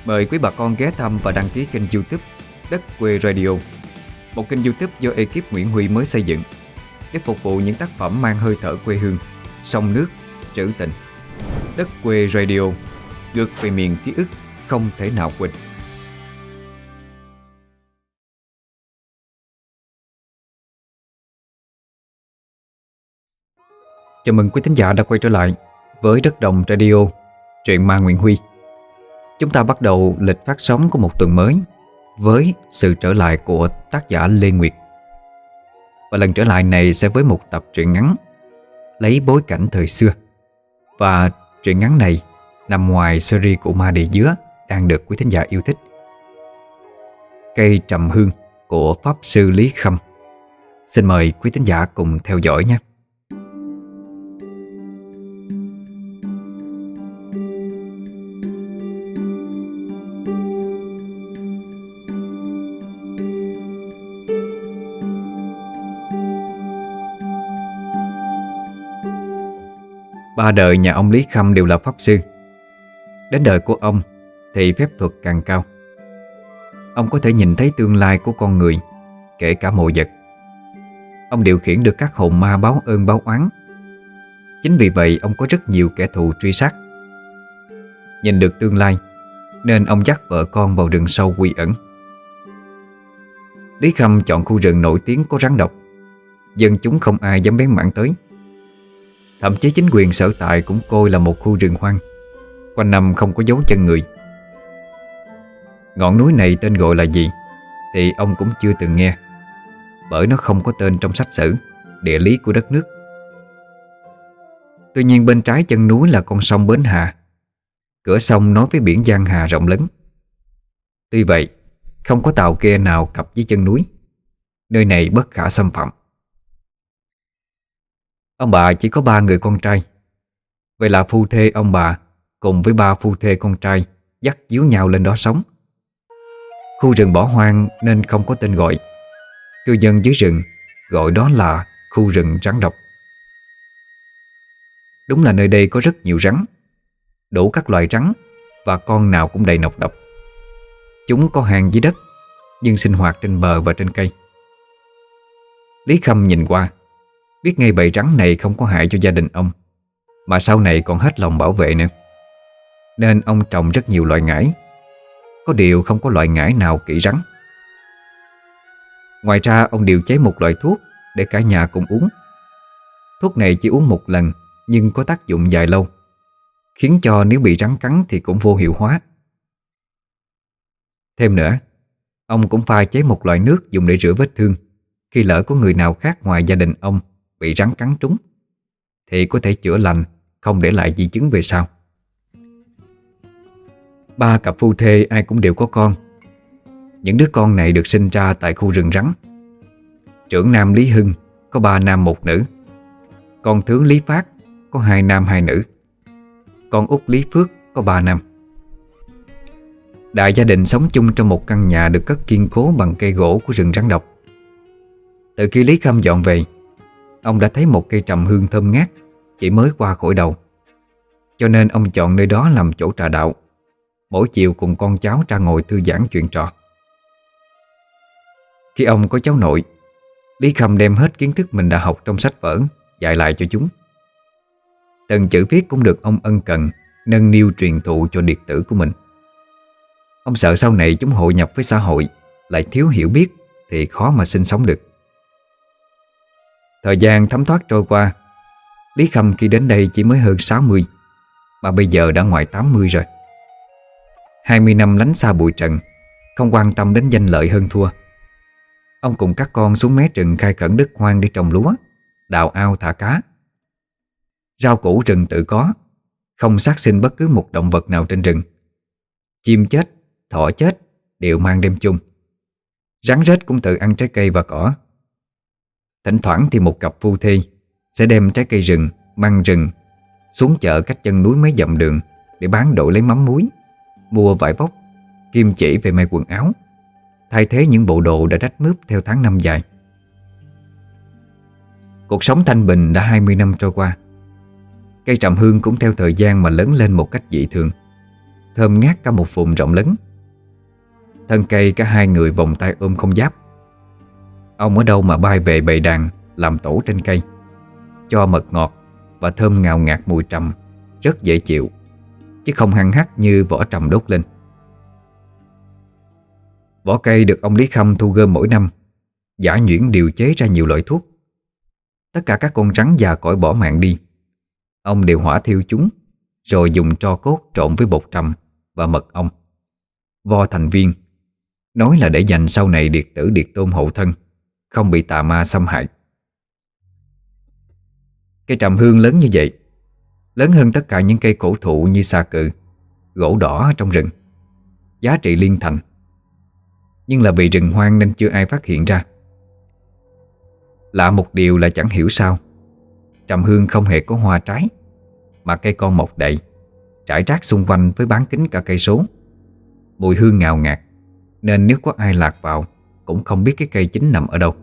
Mời quý bà con ghé thăm và đăng ký kênh YouTube Đất Quê Radio, một kênh YouTube do ekip Nguyễn Huy mới xây dựng để phục vụ những tác phẩm mang hơi thở quê hương, sông nước, trữ tình. Đất Quê Radio, ngược về miền ký ức không thể nào quên. Chào mừng quý thính giả đã quay trở lại với Đất Đồng Radio, truyện ma Nguyễn Huy. Chúng ta bắt đầu lịch phát sóng của một tuần mới với sự trở lại của tác giả Lê Nguyệt. Và lần trở lại này sẽ với một tập truyện ngắn lấy bối cảnh thời xưa. Và truyện ngắn này nằm ngoài series của Ma Địa Dứa đang được quý thính giả yêu thích. Cây trầm hương của Pháp Sư Lý Khâm. Xin mời quý thính giả cùng theo dõi nhé. Ba đời nhà ông Lý Khâm đều là pháp sư. Đến đời của ông thì phép thuật càng cao. Ông có thể nhìn thấy tương lai của con người, kể cả mộ vật. Ông điều khiển được các hồn ma báo ơn báo oán. Chính vì vậy ông có rất nhiều kẻ thù truy sát. Nhìn được tương lai nên ông dắt vợ con vào rừng sâu quy ẩn. Lý Khâm chọn khu rừng nổi tiếng có rắn độc. Dân chúng không ai dám bén mảng tới. Thậm chí chính quyền sở tại cũng coi là một khu rừng hoang, quanh năm không có dấu chân người. Ngọn núi này tên gọi là gì thì ông cũng chưa từng nghe, bởi nó không có tên trong sách sử địa lý của đất nước. Tuy nhiên bên trái chân núi là con sông Bến Hà, cửa sông nối với biển Giang Hà rộng lớn. Tuy vậy không có tàu ghe nào cập với chân núi, nơi này bất khả xâm phạm. Ông bà chỉ có 3 người con trai. Vậy là phu thê ông bà cùng với 3 phu thê con trai dắt díu nhau lên đó sống. Khu rừng bỏ hoang nên không có tên gọi. Cư dân dưới rừng gọi đó là khu rừng rắn độc. Đúng là nơi đây có rất nhiều rắn, đủ các loại rắn, và con nào cũng đầy nọc độc. Chúng có hang dưới đất nhưng sinh hoạt trên bờ và trên cây. Lý Khâm nhìn qua biết ngay bầy rắn này không có hại cho gia đình ông, mà sau này còn hết lòng bảo vệ nữa. Nên ông trồng rất nhiều loại ngải. Có điều không có loại ngải nào kỹ rắn. Ngoài ra ông điều chế một loại thuốc để cả nhà cùng uống. Thuốc này chỉ uống một lần nhưng có tác dụng dài lâu, khiến cho nếu bị rắn cắn thì cũng vô hiệu hóa. Thêm nữa, ông cũng pha chế một loại nước dùng để rửa vết thương khi lỡ có người nào khác ngoài gia đình ông bị rắn cắn trúng, thì có thể chữa lành, không để lại di chứng về sau. 3 cặp phu thê ai cũng đều có con. Những đứa con này được sinh ra tại khu rừng rắn. Trưởng nam Lý Hưng có 3 nam 1 nữ. Con thứ Lý Phát có 2 nam 2 nữ. Con út Lý Phước có 3 nam. Đại gia đình sống chung trong một căn nhà được cất kiên cố bằng cây gỗ của rừng rắn độc. Từ khi Lý Khâm dọn về, ông đã thấy một cây trầm hương thơm ngát chỉ mới qua khỏi đầu. Cho nên ông chọn nơi đó làm chỗ trà đạo, mỗi chiều cùng con cháu ra ngồi thư giãn chuyện trò. Khi ông có cháu nội, Lý Khâm đem hết kiến thức mình đã học trong sách vở dạy lại cho chúng. Từng chữ viết cũng được ông ân cần nâng niu truyền thụ cho điệt tử của mình. Ông sợ sau này chúng hội nhập với xã hội lại thiếu hiểu biết thì khó mà sinh sống được. Thời gian thấm thoát trôi qua, Lý Khâm khi đến đây chỉ mới hơn 60, mà bây giờ đã ngoài 80 rồi. 20 năm lánh xa bụi trần, không quan tâm đến danh lợi hơn thua. Ông cùng các con xuống mé rừng khai khẩn đất hoang để trồng lúa, đào ao thả cá. Rau củ rừng tự có, không sát sinh bất cứ một động vật nào trên rừng. Chim chết, thỏ chết đều mang đem chung. Rắn rết cũng tự ăn trái cây và cỏ. Thỉnh thoảng thì một cặp phu thê sẽ đem trái cây rừng, măng rừng xuống chợ cách chân núi mấy dặm đường để bán đổi lấy mắm muối, mua vải vóc, kim chỉ về may quần áo, thay thế những bộ đồ đã rách mướp theo tháng năm dài. Cuộc sống thanh bình đã 20 năm trôi qua. Cây trầm hương cũng theo thời gian mà lớn lên một cách dị thường. thơm ngát cả một vùng rộng lớn. Thân cây cả hai người vòng tay ôm không giáp. Ông ở đâu mà bay về bầy đàn làm tổ trên cây, cho mật ngọt và thơm ngào ngạt mùi trầm, rất dễ chịu, chứ không hăng hắc như vỏ trầm đốt lên. Vỏ cây được ông Lý Khâm thu gom mỗi năm, giã nhuyễn điều chế ra nhiều loại thuốc. Tất cả các con rắn già cỗi bỏ mạng đi, ông đều hỏa thiêu chúng, rồi dùng tro cốt trộn với bột trầm và mật ong, vo thành viên, nói là để dành sau này điệt tử điệt tôn hộ thân, không bị tà ma xâm hại. Cây trầm hương lớn như vậy, lớn hơn tất cả những cây cổ thụ như xà cừ, gỗ đỏ trong rừng, giá trị liên thành. Nhưng là vì rừng hoang nên chưa ai phát hiện ra. Lạ một điều là chẳng hiểu sao trầm hương không hề có hoa trái, mà cây con mọc đầy, trải rác xung quanh với bán kính cả cây số. Mùi hương ngào ngạt, nên nếu có ai lạc vào cũng không biết cái cây chính nằm ở đâu.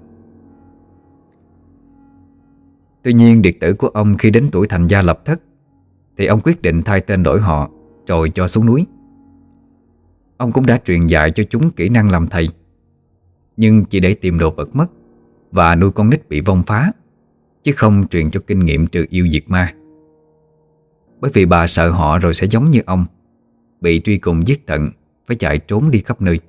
Tuy nhiên điệt tử của ông khi đến tuổi thành gia lập thất thì ông quyết định thay tên đổi họ, rồi cho xuống núi. Ông cũng đã truyền dạy cho chúng kỹ năng làm thầy, nhưng chỉ để tìm đồ vật mất và nuôi con nít bị vong phá, chứ không truyền cho kinh nghiệm trừ yêu diệt ma. Bởi vì bà sợ họ rồi sẽ giống như ông, bị truy cùng giết tận, phải chạy trốn đi khắp nơi.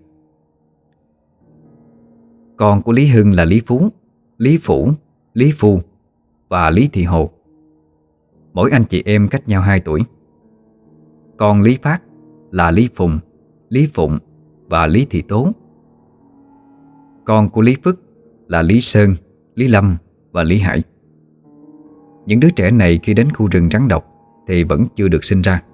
Con của Lý Hưng là Lý Phú, Lý Phủ, Lý Phu và Lý Thị Hồ. Mỗi anh chị em cách nhau 2 tuổi. Con Lý Phát là Lý Phùng, Lý Phụng và Lý Thị Tố. Con của Lý Phước là Lý Sơn, Lý Lâm và Lý Hải. Những đứa trẻ này khi đến khu rừng rắn độc thì vẫn chưa được sinh ra.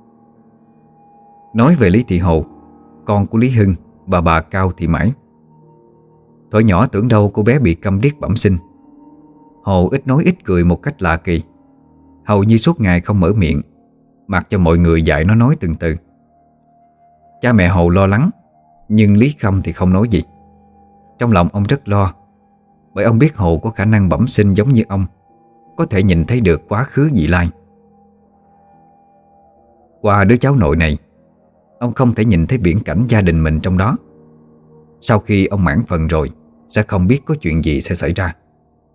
Nói về Lý Thị Hồ, con của Lý Hưng và bà Cao Thị Mãi. Thuở nhỏ tưởng đâu cô bé bị câm điếc bẩm sinh. Hồ ít nói ít cười một cách lạ kỳ, hầu như suốt ngày không mở miệng, mặc cho mọi người dạy nó nói từng từ. Cha mẹ Hồ lo lắng, nhưng Lý Khâm thì không nói gì. Trong lòng ông rất lo, bởi ông biết Hồ có khả năng bẩm sinh giống như ông, có thể nhìn thấy được quá khứ vị lai. Qua đứa cháu nội này, ông không thể nhìn thấy viễn cảnh gia đình mình trong đó. Sau khi ông mãn phần rồi, sẽ không biết có chuyện gì sẽ xảy ra.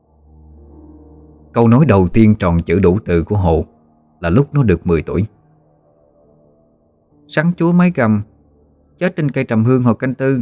Câu nói đầu tiên tròn chữ đủ từ của Hồ là lúc nó được 10 tuổi. Sắn chúa mấy cầm, chết trên cây trầm hương hồi canh tư.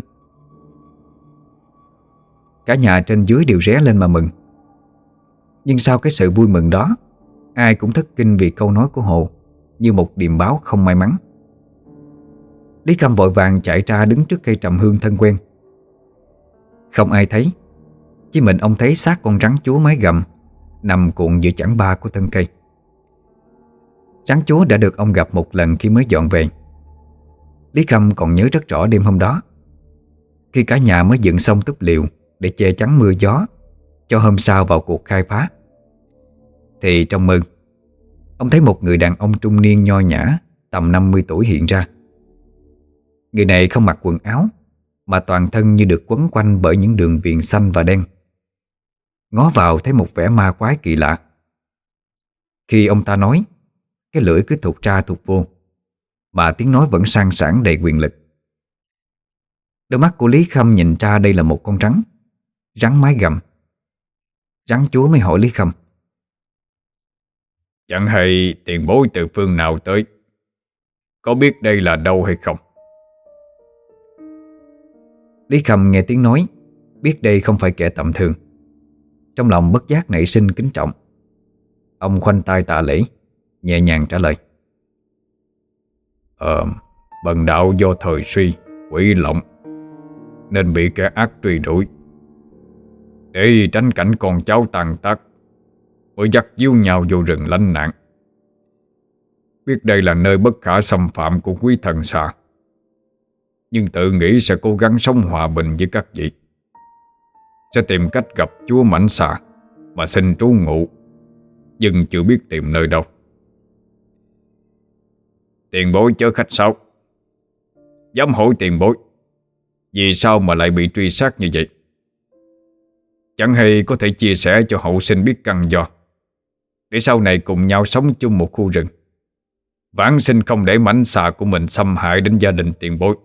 Cả nhà trên dưới đều ré lên mà mừng. Nhưng sau cái sự vui mừng đó, ai cũng thất kinh vì câu nói của Hồ như một điềm báo không may mắn. Lý Khâm vội vàng chạy ra đứng trước cây trầm hương thân quen. Không ai thấy, chỉ mình ông thấy xác con rắn chúa mái gầm nằm cuộn giữa chảng ba của thân cây. Rắn chúa đã được ông gặp một lần khi mới dọn về. Lý Khâm còn nhớ rất rõ đêm hôm đó, khi cả nhà mới dựng xong túp liều để che chắn mưa gió cho hôm sau vào cuộc khai phá, thì trong mơ ông thấy một người đàn ông trung niên nho nhã tầm 50 tuổi hiện ra. Người này không mặc quần áo, mà toàn thân như được quấn quanh bởi những đường viền xanh và đen. Ngó vào thấy một vẻ ma quái kỳ lạ. Khi ông ta nói, cái lưỡi cứ thụt ra thụt vô, mà tiếng nói vẫn sang sảng đầy quyền lực. Đôi mắt của Lý Khâm nhìn ra đây là một con rắn, rắn mái gầm. Rắn chúa mới hỏi Lý Khâm: Chẳng hay tiền bối từ phương nào tới, có biết đây là đâu hay không? Lý Khâm nghe tiếng nói, biết đây không phải kẻ tầm thường. Trong lòng bất giác nảy sinh kính trọng. Ông khoanh tay tạ lễ, nhẹ nhàng trả lời: Bần đạo do thời suy, quỷ lộng, nên bị kẻ ác truy đuổi. Để tránh cảnh con cháu tàn tác, mới dắt díu nhau vô rừng lánh nạn. Biết đây là nơi bất khả xâm phạm của quý thần xa, nhưng tự nghĩ sẽ cố gắng sống hòa bình với các vị. Sẽ tìm cách gặp chúa Mãnh Xà mà xin trú ngụ, nhưng chưa biết tìm nơi đâu. Tiền bối chớ khách sáo. Dám hỏi tiền bối, vì sao mà lại bị truy sát như vậy? Chẳng hay có thể chia sẻ cho hậu sinh biết căn do, để sau này cùng nhau sống chung một khu rừng, vãng sinh không để mảnh xà của mình xâm hại đến gia đình tiền bối.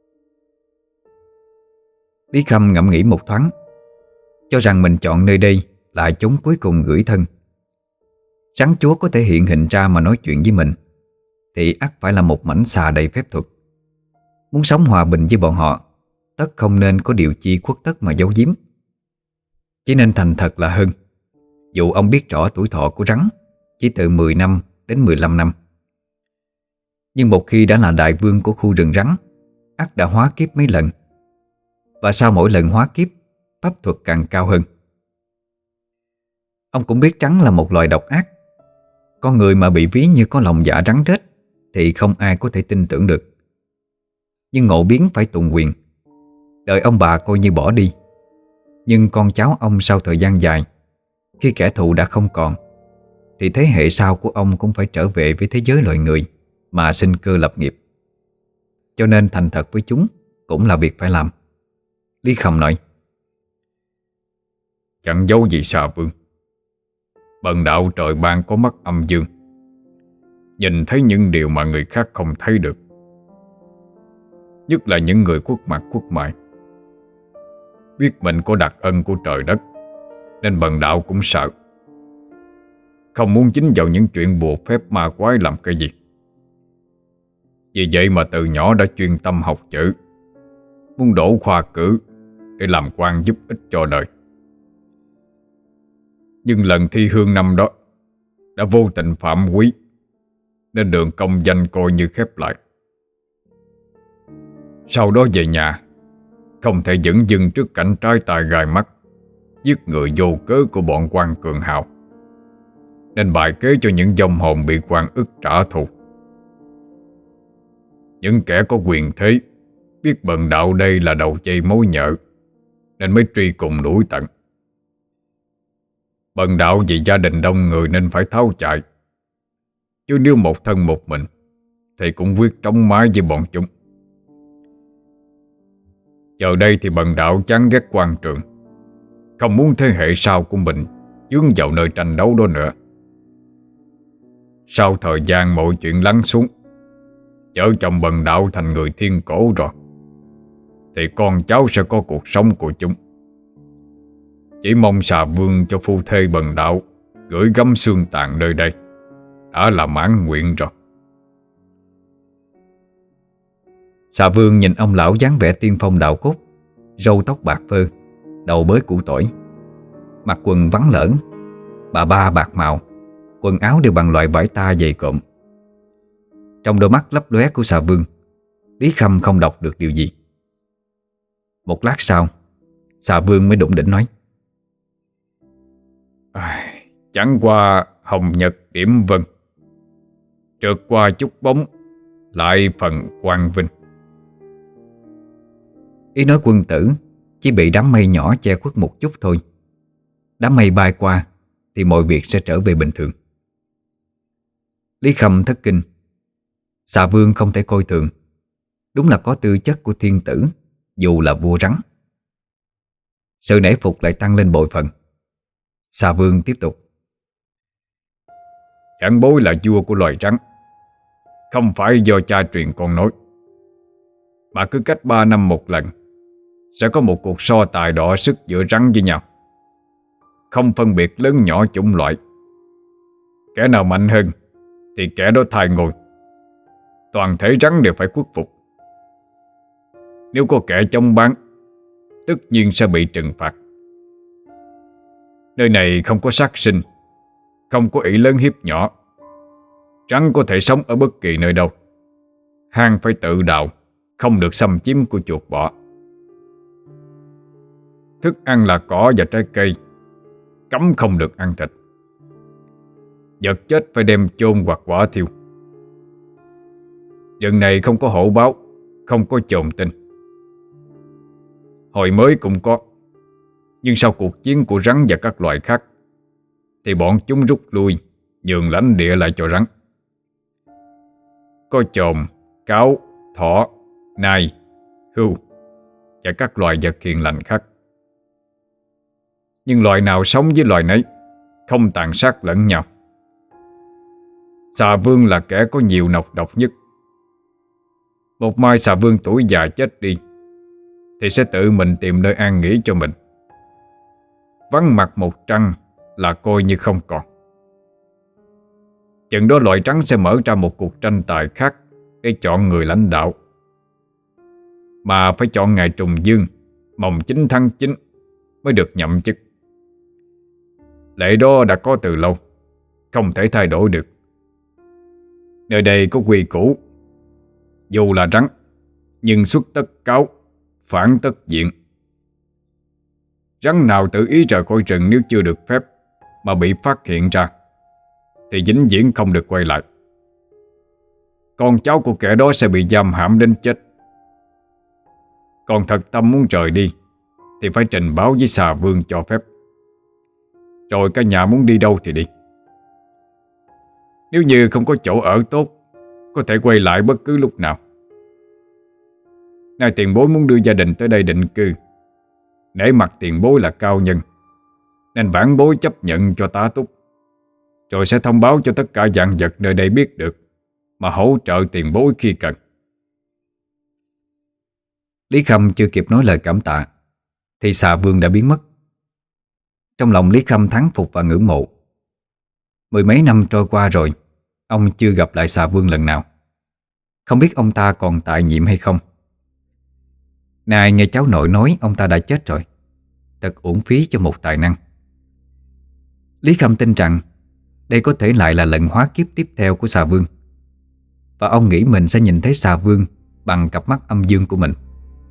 Lý Khâm ngẫm nghĩ một thoáng, cho rằng mình chọn nơi đây là chốn cuối cùng gửi thân. Rắn chúa có thể hiện hình ra mà nói chuyện với mình thì ắt phải là một mảnh xà đầy phép thuật. Muốn sống hòa bình với bọn họ, tất không nên có điều chi khuất tất mà giấu giếm. Chỉ nên thành thật là hơn. Dù ông biết rõ tuổi thọ của rắn chỉ từ 10 năm đến 15 năm, nhưng một khi đã là đại vương của khu rừng rắn, ắt đã hóa kiếp mấy lần. Và sau mỗi lần hóa kiếp, pháp thuật càng cao hơn. Ông cũng biết rắn là một loài độc ác. Con người mà bị ví như có lòng dạ rắn rết thì không ai có thể tin tưởng được. Nhưng ngộ biến phải tùng quyền. Đời ông bà coi như bỏ đi, nhưng con cháu ông sau thời gian dài, khi kẻ thù đã không còn, thì thế hệ sau của ông cũng phải trở về với thế giới loài người mà sinh cơ lập nghiệp. Cho nên thành thật với chúng cũng là việc phải làm. Lý Khâm nói: Chẳng giấu gì xà vương, bần đạo trời ban có mắt âm dương, nhìn thấy những điều mà người khác không thấy được. Nhất là những người khuất mặt khuất mày. Biết mình có đặc ân của trời đất, nên bần đạo cũng sợ, không muốn dính vào những chuyện bùa phép ma quái làm cái gì. Vì vậy mà từ nhỏ đã chuyên tâm học chữ, muốn đỗ khoa cử để làm quan giúp ích cho đời. Nhưng lần thi hương năm đó đã vô tình phạm quý, nên đường công danh coi như khép lại. Sau đó về nhà, không thể dửng dưng trước cảnh trái tài gai mắt, giết người vô cớ của bọn quan cường hào, nên bài kế cho những vong hồn bị quan ức trả thù. Những kẻ có quyền thế biết bần đạo đây là đầu dây mối nhợ, nên mới truy cùng đuổi tận. Bần đạo vì gia đình đông người nên phải tháo chạy, chứ nếu một thân một mình thì cũng quyết trống mái với bọn chúng. Giờ đây thì bần đạo chán ghét quan trường, không muốn thế hệ sau của mình dướng vào nơi tranh đấu đó nữa. Sau thời gian mọi chuyện lắng xuống, vợ chồng bần đạo thành người thiên cổ rồi, thì con cháu sẽ có cuộc sống của chúng. Chỉ mong xà vương cho phu thê bần đạo gửi gắm xương tàn nơi đây đã là mãn nguyện rồi. Xà vương nhìn ông lão dáng vẻ tiên phong đạo cốt, râu tóc bạc phơ, đầu bới củ tỏi, mặc quần vắn lởn, bà ba bạc màu, quần áo đều bằng loại vải ta dày cộm. Trong đôi mắt lấp lóe của xà vương, Lý Khâm không đọc được điều gì. Một lát sau, xà vương mới đủng đỉnh nói: Chẳng qua hồng nhật điểm vân, trượt qua chút bóng, lại phần quang vinh. Ý nói quân tử chỉ bị đám mây nhỏ che khuất một chút thôi. Đám mây bay qua thì mọi việc sẽ trở về bình thường. Lý Khâm thất kinh. Xà vương không thể coi thường, đúng là có tư chất của thiên tử, dù là vua rắn. Sự nể phục lại tăng lên bội phần. Xà vương tiếp tục: Chẳng bối là vua của loài rắn, không phải do cha truyền con nói, mà cứ cách 3 năm một lần sẽ có một cuộc so tài đọ sức giữa rắn với nhau, không phân biệt lớn nhỏ chủng loại. Kẻ nào mạnh hơn thì kẻ đó thay ngôi. Toàn thể rắn đều phải khuất phục. Nếu có kẻ chống bán, tất nhiên sẽ bị trừng phạt. Nơi này không có sát sinh, không có ỷ lớn hiếp nhỏ. Rắn có thể sống ở bất kỳ nơi đâu. Hang phải tự đào, không được xâm chiếm của chuột bọ. Thức ăn là cỏ và trái cây, cấm không được ăn thịt. Vật chết phải đem chôn hoặc quả thiêu. Rừng này không có hổ báo, không có chồn tinh. Hồi mới cũng có, nhưng sau cuộc chiến của rắn và các loài khác thì bọn chúng rút lui, nhường lãnh địa lại cho rắn. Có chồn, cáo, thỏ, nai, hươu và các loài vật hiền lành khác. Nhưng loài nào sống với loài nấy, không tàn sát lẫn nhau. Xà vương là kẻ có nhiều nọc độc nhất. Một mai xà vương tuổi già chết đi thì sẽ tự mình tìm nơi an nghỉ cho mình. Vắng mặt một trăng là coi như không còn. Chừng đó loại trắng sẽ mở ra một cuộc tranh tài khác để chọn người lãnh đạo. Mà phải chọn ngày trùng dương, mồng 9 tháng 9 mới được nhậm chức. Lệ đó đã có từ lâu, không thể thay đổi được. Nơi đây có quy củ: dù là rắn, nhưng xuất tất cáo, phản tất diện. Rắn nào tự ý rời khỏi rừng nếu chưa được phép mà bị phát hiện ra thì vĩnh viễn không được quay lại. Con cháu của kẻ đó sẽ bị giam hãm đến chết. Còn thật tâm muốn rời đi thì phải trình báo với xà vương cho phép. Rồi cả nhà muốn đi đâu thì đi. Nếu như không có chỗ ở tốt, có thể quay lại bất cứ lúc nào. Nay tiền bối muốn đưa gia đình tới đây định cư. Nể mặt tiền bối là cao nhân, nên vãn bối chấp nhận cho tá túc, rồi sẽ thông báo cho tất cả vạn vật nơi đây biết được, mà hỗ trợ tiền bối khi cần. Lý Khâm chưa kịp nói lời cảm tạ thì xà vương đã biến mất. Trong lòng Lý Khâm thán phục và ngưỡng mộ. Mười mấy năm trôi qua rồi, ông chưa gặp lại xà vương lần nào. Không biết ông ta còn tại nhiệm hay không. Nay nghe cháu nội nói ông ta đã chết rồi, thật uổng phí cho một tài năng. Lý Khâm tin rằng đây có thể lại là lần hóa kiếp tiếp theo của xà vương, và ông nghĩ mình sẽ nhìn thấy xà vương bằng cặp mắt âm dương của mình.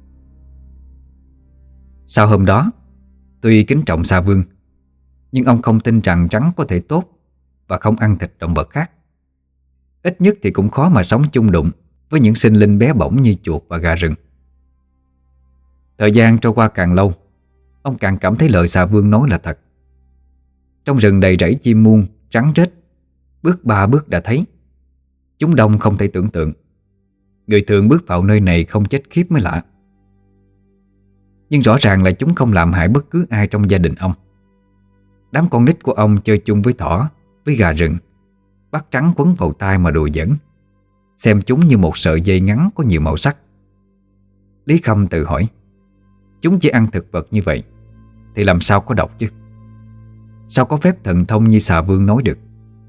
Sau hôm đó, tuy kính trọng xà vương, nhưng ông không tin rằng rắn có thể tốt và không ăn thịt động vật khác. Ít nhất thì cũng khó mà sống chung đụng với những sinh linh bé bỏng như chuột và gà rừng. Thời gian trôi qua càng lâu, ông càng cảm thấy lời xà vương nói là thật. Trong rừng đầy rẫy chim muông, rắn rết, bước 3 bước đã thấy. Chúng đông không thể tưởng tượng. Người thường bước vào nơi này không chết khiếp mới lạ. Nhưng rõ ràng là chúng không làm hại bất cứ ai trong gia đình ông. Đám con nít của ông chơi chung với thỏ, với gà rừng, bắt rắn quấn vào tai mà đùa giỡn, xem chúng như một sợi dây ngắn có nhiều màu sắc. Lý Khâm tự hỏi, chúng chỉ ăn thực vật như vậy thì làm sao có độc chứ? Sao có phép thần thông như xà vương nói được?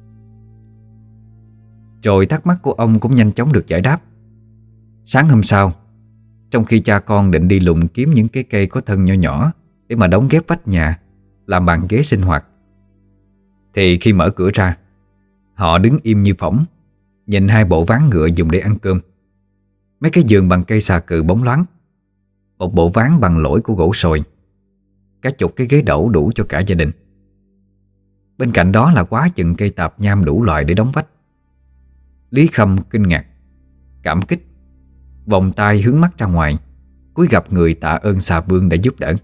Rồi thắc mắc của ông cũng nhanh chóng được giải đáp. Sáng hôm sau, trong khi cha con định đi lùng kiếm những cái cây có thân nhỏ nhỏ để mà đóng ghép vách nhà làm bàn ghế sinh hoạt, thì khi mở cửa ra, họ đứng im như phỏng, nhìn hai bộ ván ngựa dùng để ăn cơm, mấy cái giường bằng cây xà cừ bóng loáng, một bộ ván bằng lỗi của gỗ sồi, cả chục cái ghế đẩu đủ cho cả gia đình. Bên cạnh đó là quá chừng cây tạp nham đủ loại để đóng vách. Lý Khâm kinh ngạc, cảm kích, vòng tay hướng mắt ra ngoài, cúi gập người tạ ơn xà vương đã giúp đỡ.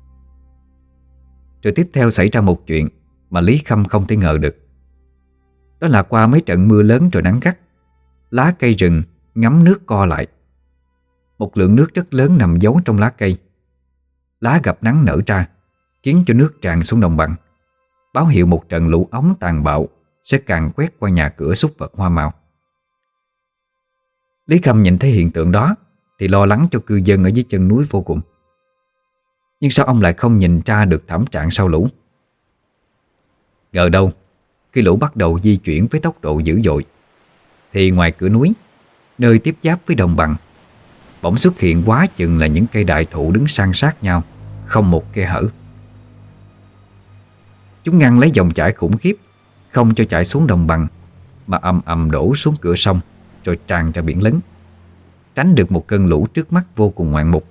Rồi tiếp theo xảy ra một chuyện mà Lý Khâm không thể ngờ được. Đó là qua mấy trận mưa lớn rồi nắng gắt, lá cây rừng ngấm nước co lại. Một lượng nước rất lớn nằm giấu trong lá cây. Lá gặp nắng nở ra, khiến cho nước tràn xuống đồng bằng, báo hiệu một trận lũ ống tàn bạo sẽ càn quét qua nhà cửa súc vật hoa màu. Lý Khâm nhìn thấy hiện tượng đó thì lo lắng cho cư dân ở dưới chân núi vô cùng. Nhưng sao ông lại không nhìn ra được thảm trạng sau lũ? Ngờ đâu, khi lũ bắt đầu di chuyển với tốc độ dữ dội, thì ngoài cửa núi, nơi tiếp giáp với đồng bằng, bỗng xuất hiện quá chừng là những cây đại thụ đứng san sát nhau, không một khe hở. Chúng ngăn lấy dòng chảy khủng khiếp, không cho chảy xuống đồng bằng, mà ầm ầm đổ xuống cửa sông, rồi tràn ra biển lớn, tránh được một cơn lũ trước mắt vô cùng ngoạn mục.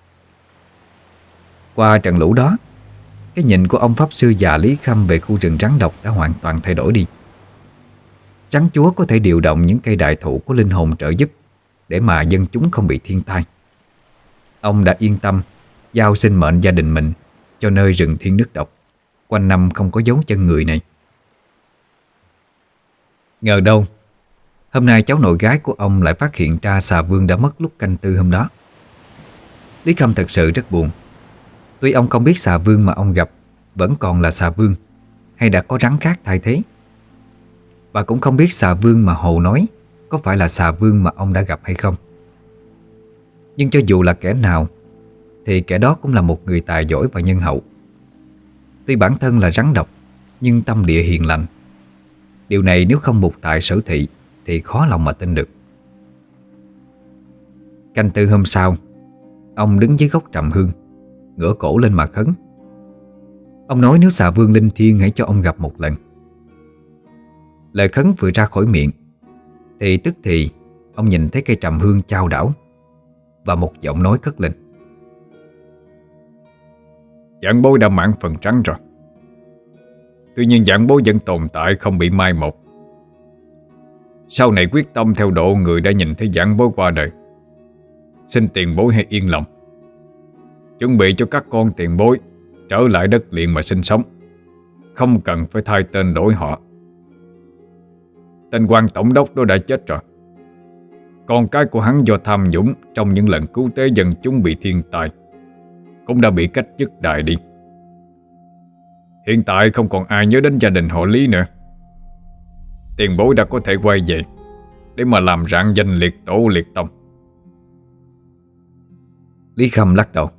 Qua trận lũ đó, cái nhìn của ông pháp sư già Lý Khâm về khu rừng rắn độc đã hoàn toàn thay đổi đi. Rắn chúa có thể điều động những cây đại thụ của linh hồn trợ giúp để mà dân chúng không bị thiên tai. Ông đã yên tâm giao sinh mệnh gia đình mình cho nơi rừng thiên nước độc, quanh năm không có dấu chân người này. Ngờ đâu, hôm nay cháu nội gái của ông lại phát hiện ra xà vương đã mất lúc canh tư hôm đó. Lý Khâm thật sự rất buồn. Tuy ông không biết xà vương mà ông gặp vẫn còn là xà vương hay đã có rắn khác thay thế. Bà cũng không biết xà vương mà Hồ nói có phải là xà vương mà ông đã gặp hay không. Nhưng cho dù là kẻ nào thì kẻ đó cũng là một người tài giỏi và nhân hậu. Tuy bản thân là rắn độc nhưng tâm địa hiền lành. Điều này nếu không mục tại sở thị thì khó lòng mà tin được. Canh tư hôm sau, ông đứng dưới gốc trầm hương, ngửa cổ lên mà khấn. Ông nói nếu xà vương linh thiêng hãy cho ông gặp một lần. Lời khấn vừa ra khỏi miệng thì tức thì ông nhìn thấy cây trầm hương chao đảo, và một giọng nói cất lên: Vạn bối đã mãn phần trắng rồi. Tuy nhiên vạn bối vẫn tồn tại, không bị mai một. Sau này quyết tâm theo độ người đã nhìn thấy vạn bối qua đời. Xin tiền bối hãy yên lòng, chuẩn bị cho các con tiền bối trở lại đất liền mà sinh sống, không cần phải thay tên đổi họ. Tên quan tổng đốc đó đã chết rồi. Con cái của hắn do tham nhũng trong những lần cứu tế dân chúng bị thiên tai cũng đã bị cách chức đại đi. Hiện tại không còn ai nhớ đến gia đình họ Lý nữa. Tiền bối đã có thể quay về để mà làm rạng danh liệt tổ liệt tông. Lý Khâm lắc đầu: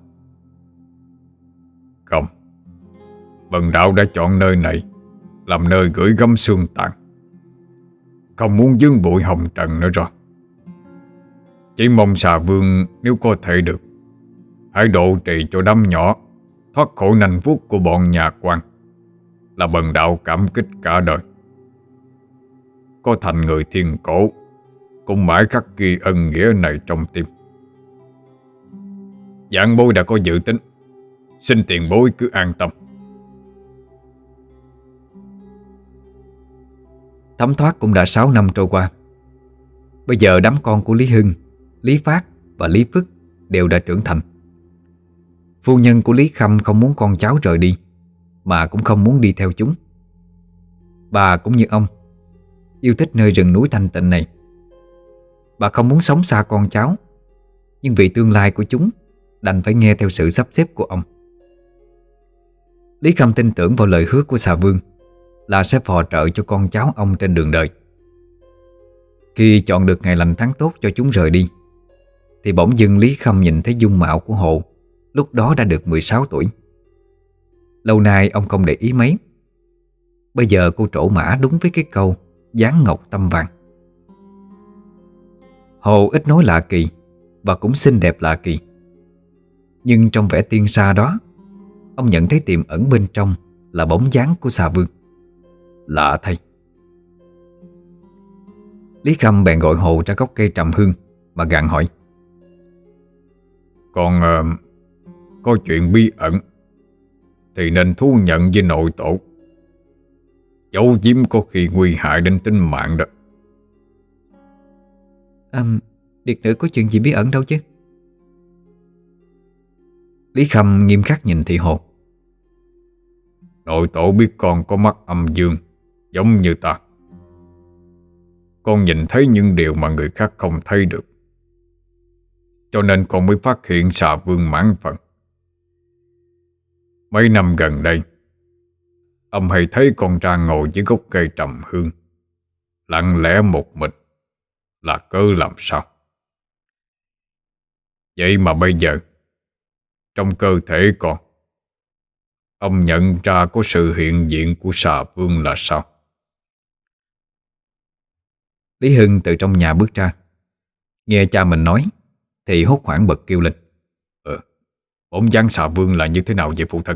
Không, bần đạo đã chọn nơi này làm nơi gửi gắm xương tàn, không muốn dướng bụi hồng trần nữa rồi. Chỉ mong xà vương nếu có thể được, hãy độ trì cho đám nhỏ thoát khỏi nanh vuốt của bọn nhà quan, là bần đạo cảm kích cả đời. Có thành người thiên cổ cũng mãi khắc ghi ân nghĩa này trong tim. Vạn bối đã có dự tính, xin tiền bối cứ an tâm. Thấm thoát cũng đã 6 năm trôi qua. Bây giờ đám con của Lý Hưng, Lý Phát và Lý Phức đều đã trưởng thành. Phu nhân của Lý Khâm không muốn con cháu rời đi, mà cũng không muốn đi theo chúng. Bà cũng như ông, yêu thích nơi rừng núi thanh tịnh này. Bà không muốn sống xa con cháu, nhưng vì tương lai của chúng đành phải nghe theo sự sắp xếp của ông. Lý Khâm tin tưởng vào lời hứa của xà vương là sẽ phò trợ cho con cháu ông trên đường đời. Khi chọn được ngày lành tháng tốt cho chúng rời đi, thì bỗng dưng Lý Khâm nhìn thấy dung mạo của Hồ lúc đó đã được 16 tuổi. Lâu nay ông không để ý mấy. Bây giờ cô trổ mã đúng với cái câu dáng ngọc tâm vàng. Hồ ít nói lạ kỳ và cũng xinh đẹp lạ kỳ. Nhưng trong vẻ tiên xa đó, ông nhận thấy tiềm ẩn bên trong là bóng dáng của xà vương. Lạ thay. Lý Khâm bèn gọi Hồ ra gốc cây trầm hương mà gặng hỏi: Còn có chuyện bí ẩn thì nên thú nhận với nội tổ. Giấu giếm có khi nguy hại đến tính mạng đó. Điệt nữ có chuyện gì bí ẩn đâu chứ? Lý Khâm nghiêm khắc nhìn thị Hồ. Nội tổ biết con có mắt âm dương giống như ta. Con nhìn thấy những điều mà người khác không thấy được, cho nên con mới phát hiện xà vương mãn phần. Mấy năm gần đây, ông hay thấy con ra ngồi dưới gốc cây trầm hương, lặng lẽ một mình, là cớ làm sao? Vậy mà bây giờ, trong cơ thể con, ông nhận ra có sự hiện diện của xà vương là sao? Lý Hưng từ trong nhà bước ra, nghe cha mình nói thì hốt hoảng bật kêu lên: Bóng dáng xà vương là như thế nào vậy phụ thân?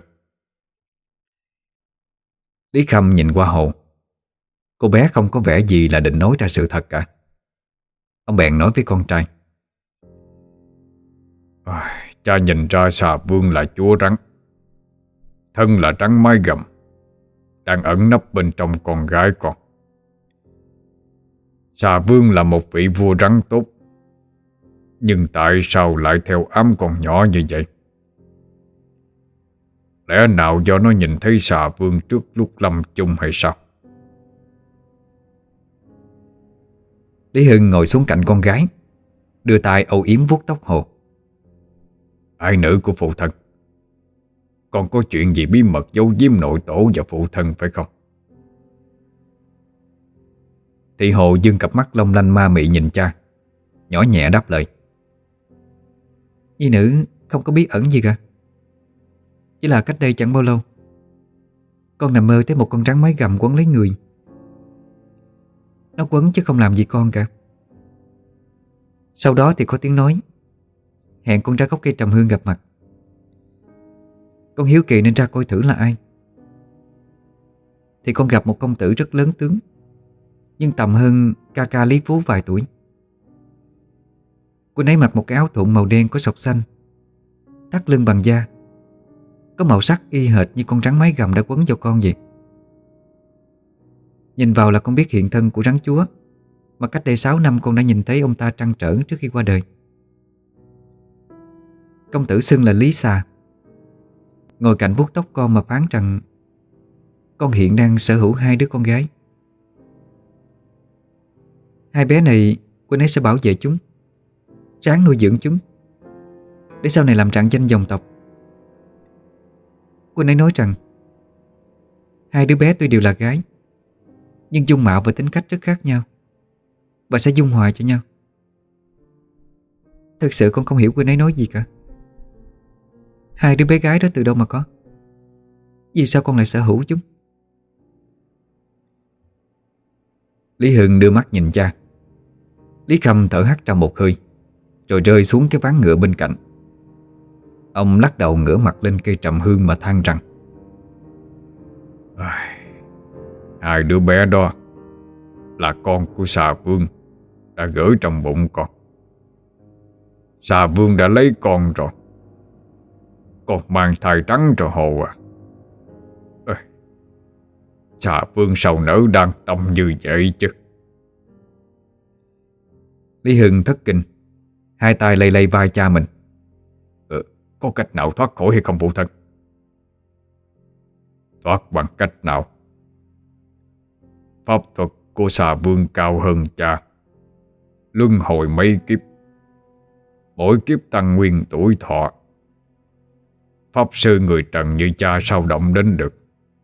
Lý Khâm nhìn qua Hồ. Cô bé không có vẻ gì là định nói ra sự thật cả. Ông bèn nói với con trai: Cha nhìn ra xà vương là chúa rắn, thân là rắn mái gầm, đang ẩn nấp bên trong con gái con. Xà vương là một vị vua rắn tốt, nhưng tại sao lại theo ám con nhỏ như vậy? Lẽ nào do nó nhìn thấy xà vương trước lúc lâm chung hay sao? Lý Hưng ngồi xuống cạnh con gái, đưa tay âu yếm vuốt tóc Hồ. Ai nữ của phụ thân, còn có chuyện gì bí mật giấu giếm nội tổ và phụ thân phải không? Thị Hồ dương cặp mắt long lanh ma mị nhìn cha, nhỏ nhẹ đáp lời: Nhi nữ không có bí ẩn gì cả. Chỉ là cách đây chẳng bao lâu, con nằm mơ thấy một con rắn mái gầm quấn lấy người. Nó quấn chứ không làm gì con cả. Sau đó thì có tiếng nói hẹn con ra gốc cây trầm hương gặp mặt. Con hiếu kỳ nên ra coi thử là ai. Thì con gặp một công tử rất lớn tướng, nhưng tầm hơn ca ca Lý Phú vài tuổi. Cô ấy mặc một cái áo thụng màu đen có sọc xanh, thắt lưng bằng da, có màu sắc y hệt như con rắn mái gầm đã quấn vào con vậy. Nhìn vào là con biết hiện thân của rắn chúa mà cách đây 6 năm con đã nhìn thấy ông ta trăn trở trước khi qua đời. Công tử xưng là Lý Xà, ngồi cạnh vuốt tóc con mà phán rằng con hiện đang sở hữu 2 đứa con gái. 2 bé này cô ấy sẽ bảo vệ chúng, ráng nuôi dưỡng chúng, để sau này làm rạng danh dòng tộc. Cô ấy nói rằng 2 đứa bé tuy đều là gái, nhưng dung mạo và tính cách rất khác nhau, và sẽ dung hòa cho nhau. Thật sự con không hiểu cô ấy nói gì cả. 2 đứa bé gái đó từ đâu mà có? Vì sao con lại sở hữu chúng? Lý Hưng đưa mắt nhìn cha. Lý Khâm thở hắt ra một hơi, rồi rơi xuống cái ván ngựa bên cạnh. Ông lắc đầu ngửa mặt lên cây trầm hương mà than rằng: 2 đứa bé đó là con của Xà Vương đã gửi trong bụng con. Xà Vương đã lấy con rồi. Con mang thai trắng rồi Hồ à. Xà Vương sao nỡ đang tâm như vậy chứ? Lý Hưng thất kinh, hai tay lay lay vai cha mình. Có cách nào thoát khỏi hay không phụ thân? Thoát bằng cách nào? Pháp thuật của Xà Vương cao hơn cha, luân hồi mấy kiếp, mỗi kiếp tăng nguyên tuổi thọ. Pháp sư người trần như cha sao động đến được?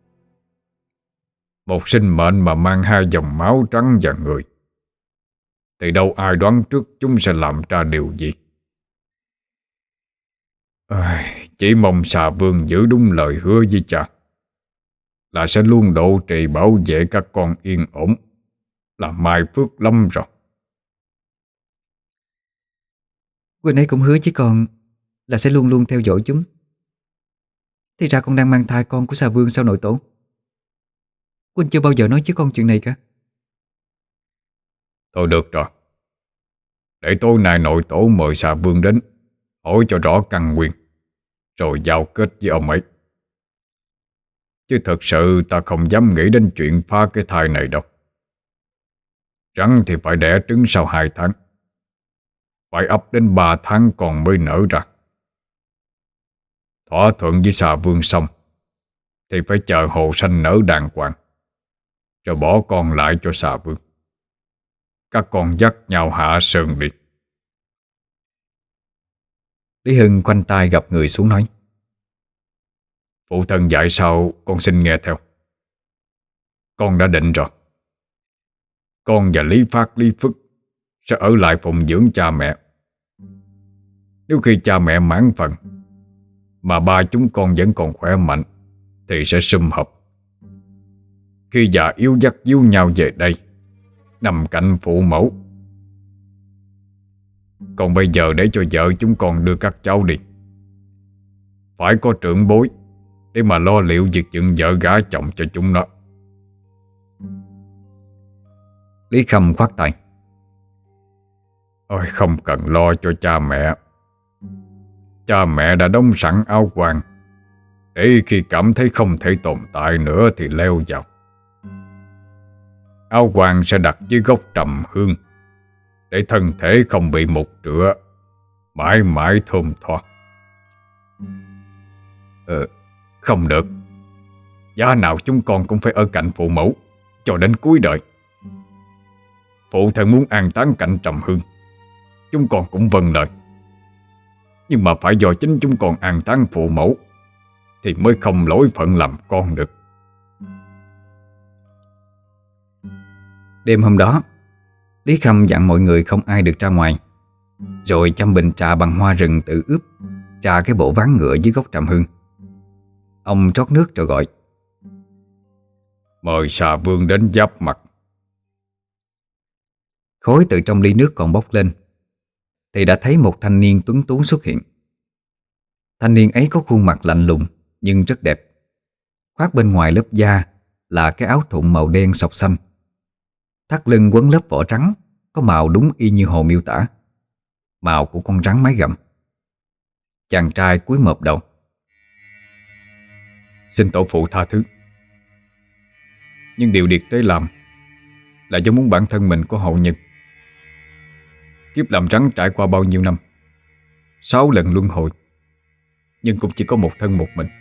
Một sinh mệnh mà mang 2 dòng máu trắng và người, thì đâu ai đoán trước chúng sẽ làm ra điều gì. Chỉ mong Xà Vương giữ đúng lời hứa với cha, là sẽ luôn độ trì bảo vệ các con yên ổn, là mai phước lắm rồi. Quỳnh ấy cũng hứa với con là sẽ luôn luôn theo dõi chúng. Thì ra con đang mang thai con của Xà Vương sau nội tổ. Quỳnh chưa bao giờ nói với con chuyện này cả. Thôi được rồi, để tối nay nội tổ mời Xà Vương đến, hỏi cho rõ căn nguyên, rồi giao kết với ông ấy. Chứ thật sự ta không dám nghĩ đến chuyện phá cái thai này đâu. Rắn thì phải đẻ trứng sau 2 tháng, phải ấp đến 3 tháng còn mới nở ra. Thỏa thuận với Xà Vương xong thì phải chờ hồ sanh nở đàng hoàng, rồi bỏ con lại cho Xà Vương. Các con dắt nhau hạ sơn đi. Lý Hưng khoanh tay gặp người xuống nói: Phụ thân dạy sao con xin nghe theo. Con đã định rồi. Con và Lý Phát, Lý Phức sẽ ở lại phụng dưỡng cha mẹ. Nếu khi cha mẹ mãn phần mà 3 chúng con vẫn còn khỏe mạnh thì sẽ sum họp. Khi già yếu dắt díu nhau về đây, nằm cạnh phụ mẫu. Còn bây giờ để cho vợ chúng con đưa các cháu đi. Phải có trưởng bối để mà lo liệu việc dựng vợ gả chồng cho chúng nó. Lý Khâm khoát tay: Ôi, không cần lo cho cha mẹ. Cha mẹ đã đóng sẵn áo quan, để khi cảm thấy không thể tồn tại nữa thì leo vào. Áo quan sẽ đặt dưới gốc trầm hương, để thân thể không bị mục rửa, mãi mãi thơm tho. Không được. Giá nào chúng con cũng phải ở cạnh phụ mẫu cho đến cuối đời. Phụ thân muốn an táng cạnh trầm hương, chúng con cũng vâng lời. Nhưng mà phải do chính chúng con an táng phụ mẫu thì mới không lỗi phận làm con được. Đêm hôm đó, Lý Khâm dặn mọi người không ai được ra ngoài, rồi châm bình trà bằng hoa rừng tự ướp trà cái bộ ván ngựa dưới gốc tràm hương. Ông trót nước rồi gọi: Mời xà vương đến giáp mặt. Khói từ trong ly nước còn bốc lên thì đã thấy một thanh niên tuấn tú xuất hiện. Thanh niên ấy có khuôn mặt lạnh lùng nhưng rất đẹp. Khoác bên ngoài lớp da là cái áo thụng màu đen sọc xanh, thắt lưng quấn lớp vỏ trắng có màu đúng y như hồ miêu tả, màu của con rắn mái gầm. Chàng trai cúi mọp đầu: Xin tổ phụ tha thứ, nhưng điều điệt tế làm là do muốn bản thân mình có hậu nhân. Kiếp làm rắn trải qua bao nhiêu năm, 6 lần luân hồi, nhưng cũng chỉ có một thân một mình.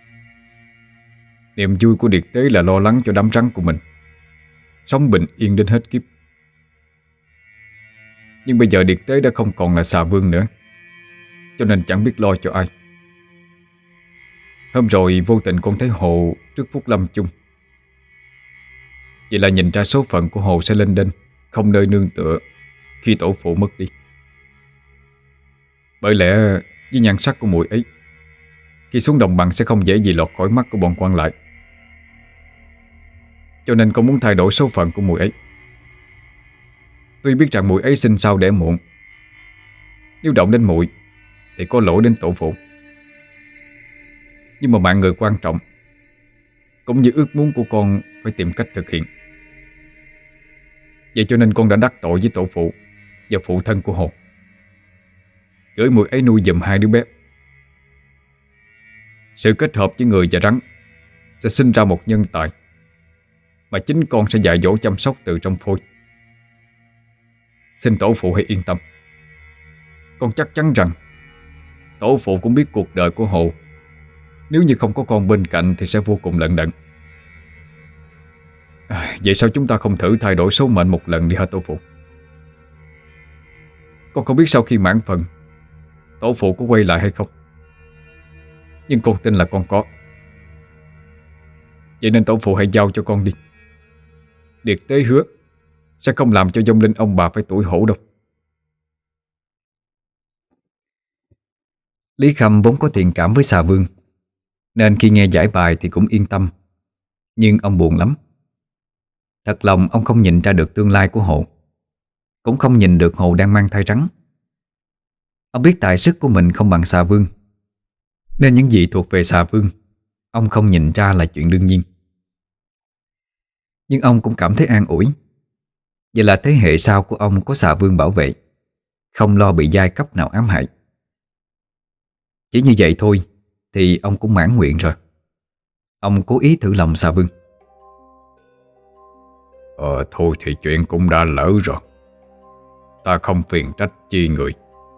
Niềm vui của điệt tế là lo lắng cho đám rắn của mình sống bình yên đến hết kiếp. Nhưng bây giờ điệt tế đã không còn là xà vương nữa, cho nên chẳng biết lo cho ai. Hôm rồi vô tình con thấy Hồ trước phút lâm chung. Vậy là nhìn ra số phận của Hồ sẽ lên đên, không nơi nương tựa khi tổ phụ mất đi. Bởi lẽ với nhan sắc của muội ấy, khi xuống đồng bằng sẽ không dễ gì lọt khỏi mắt của bọn quan lại. Cho nên con muốn thay đổi số phận của muội ấy. Tuy biết rằng muội ấy sinh sau đẻ muộn, nếu động đến muội thì có lỗi đến tổ phụ. Nhưng mà mạng người quan trọng, cũng như ước muốn của con phải tìm cách thực hiện. Vậy cho nên con đã đắc tội với tổ phụ và phụ thân của Hồ, gửi muội ấy nuôi giùm 2 đứa bé. Sự kết hợp với người và rắn sẽ sinh ra một nhân tài mà chính con sẽ dạy dỗ chăm sóc từ trong phôi. Xin tổ phụ hãy yên tâm. Con chắc chắn rằng tổ phụ cũng biết cuộc đời của Hồ nếu như không có con bên cạnh thì sẽ vô cùng lận đận. Vậy sao chúng ta không thử thay đổi số mệnh một lần đi hả tổ phụ? Con không biết sau khi mãn phần tổ phụ có quay lại hay không, nhưng con tin là con có. Vậy nên tổ phụ hãy giao cho con đi. Điệt tế hứa sẽ không làm cho vong linh ông bà phải tủi hổ đâu. Lý Khâm vốn có thiện cảm với xà vương, nên khi nghe giải bài thì cũng yên tâm. Nhưng ông buồn lắm. Thật lòng ông không nhìn ra được tương lai của Hồ, cũng không nhìn được Hồ đang mang thai rắn. Ông biết tài sức của mình không bằng xà vương, nên những gì thuộc về xà vương ông không nhìn ra là chuyện đương nhiên. Nhưng ông cũng cảm thấy an ủi. Vậy là thế hệ sau của ông có xà vương bảo vệ, không lo bị giai cấp nào ám hại. Chỉ như vậy thôi thì ông cũng mãn nguyện rồi. Ông cố ý thử lòng xà vương. Thôi thì chuyện cũng đã lỡ rồi, ta không phiền trách chi người.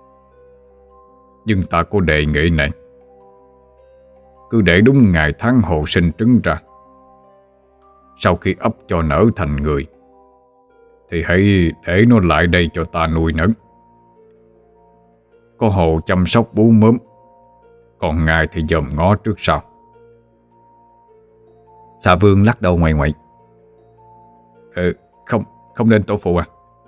Nhưng ta có đề nghị này. Cứ để đúng ngày tháng Hồ sinh trứng ra, sau khi ấp cho nở thành người thì hãy để nó lại đây cho ta nuôi nấng. Có Hồ chăm sóc bú mớm, còn ngài thì dòm ngó trước sau. Xà vương lắc đầu ngoại ngoại. Không nên tổ phụ à.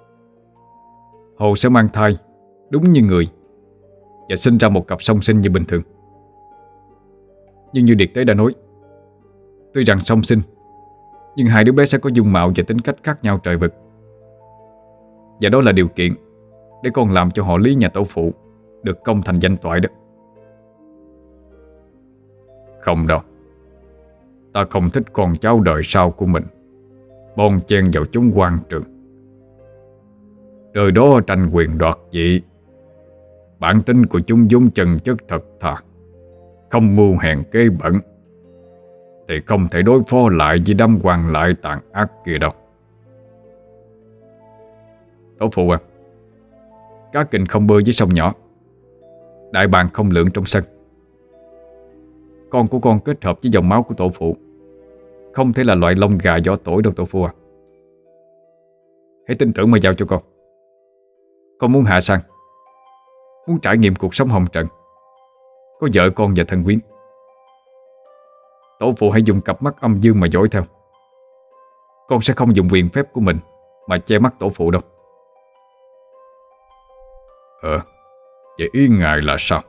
Hồ sẽ mang thai đúng như người và sinh ra một cặp song sinh như bình thường. Nhưng như điệt tế đã nói, tuy rằng song sinh, nhưng 2 đứa bé sẽ có dung mạo và tính cách khác nhau trời vực. Và đó là điều kiện để con làm cho họ Lý nhà tổ phụ được công thành danh toại đó. Không đâu, ta không thích con cháu đời sau của mình bon chen vào chúng quan trường. Đời đó tranh quyền đoạt vị, bản tính của chúng vốn chân chất thật thà, không mưu hèn kế bẩn, thì không thể đối phó lại với đám quan lại tàn ác kia đâu. Tổ phụ à, cá kình không bơi với sông nhỏ, đại bàng không lượn trong sân. Con của con kết hợp với dòng máu của tổ phụ, không thể là loại lông gà vỏ tỏi đâu tổ phụ à. Hãy tin tưởng mà giao cho con. Con muốn hạ sang, muốn trải nghiệm cuộc sống hồng trần, có vợ con và thân quyến. Tổ phụ hãy dùng cặp mắt âm dương mà dõi theo. Con sẽ không dùng quyền phép của mình mà che mắt tổ phụ đâu. Vậy ý ngài là sao?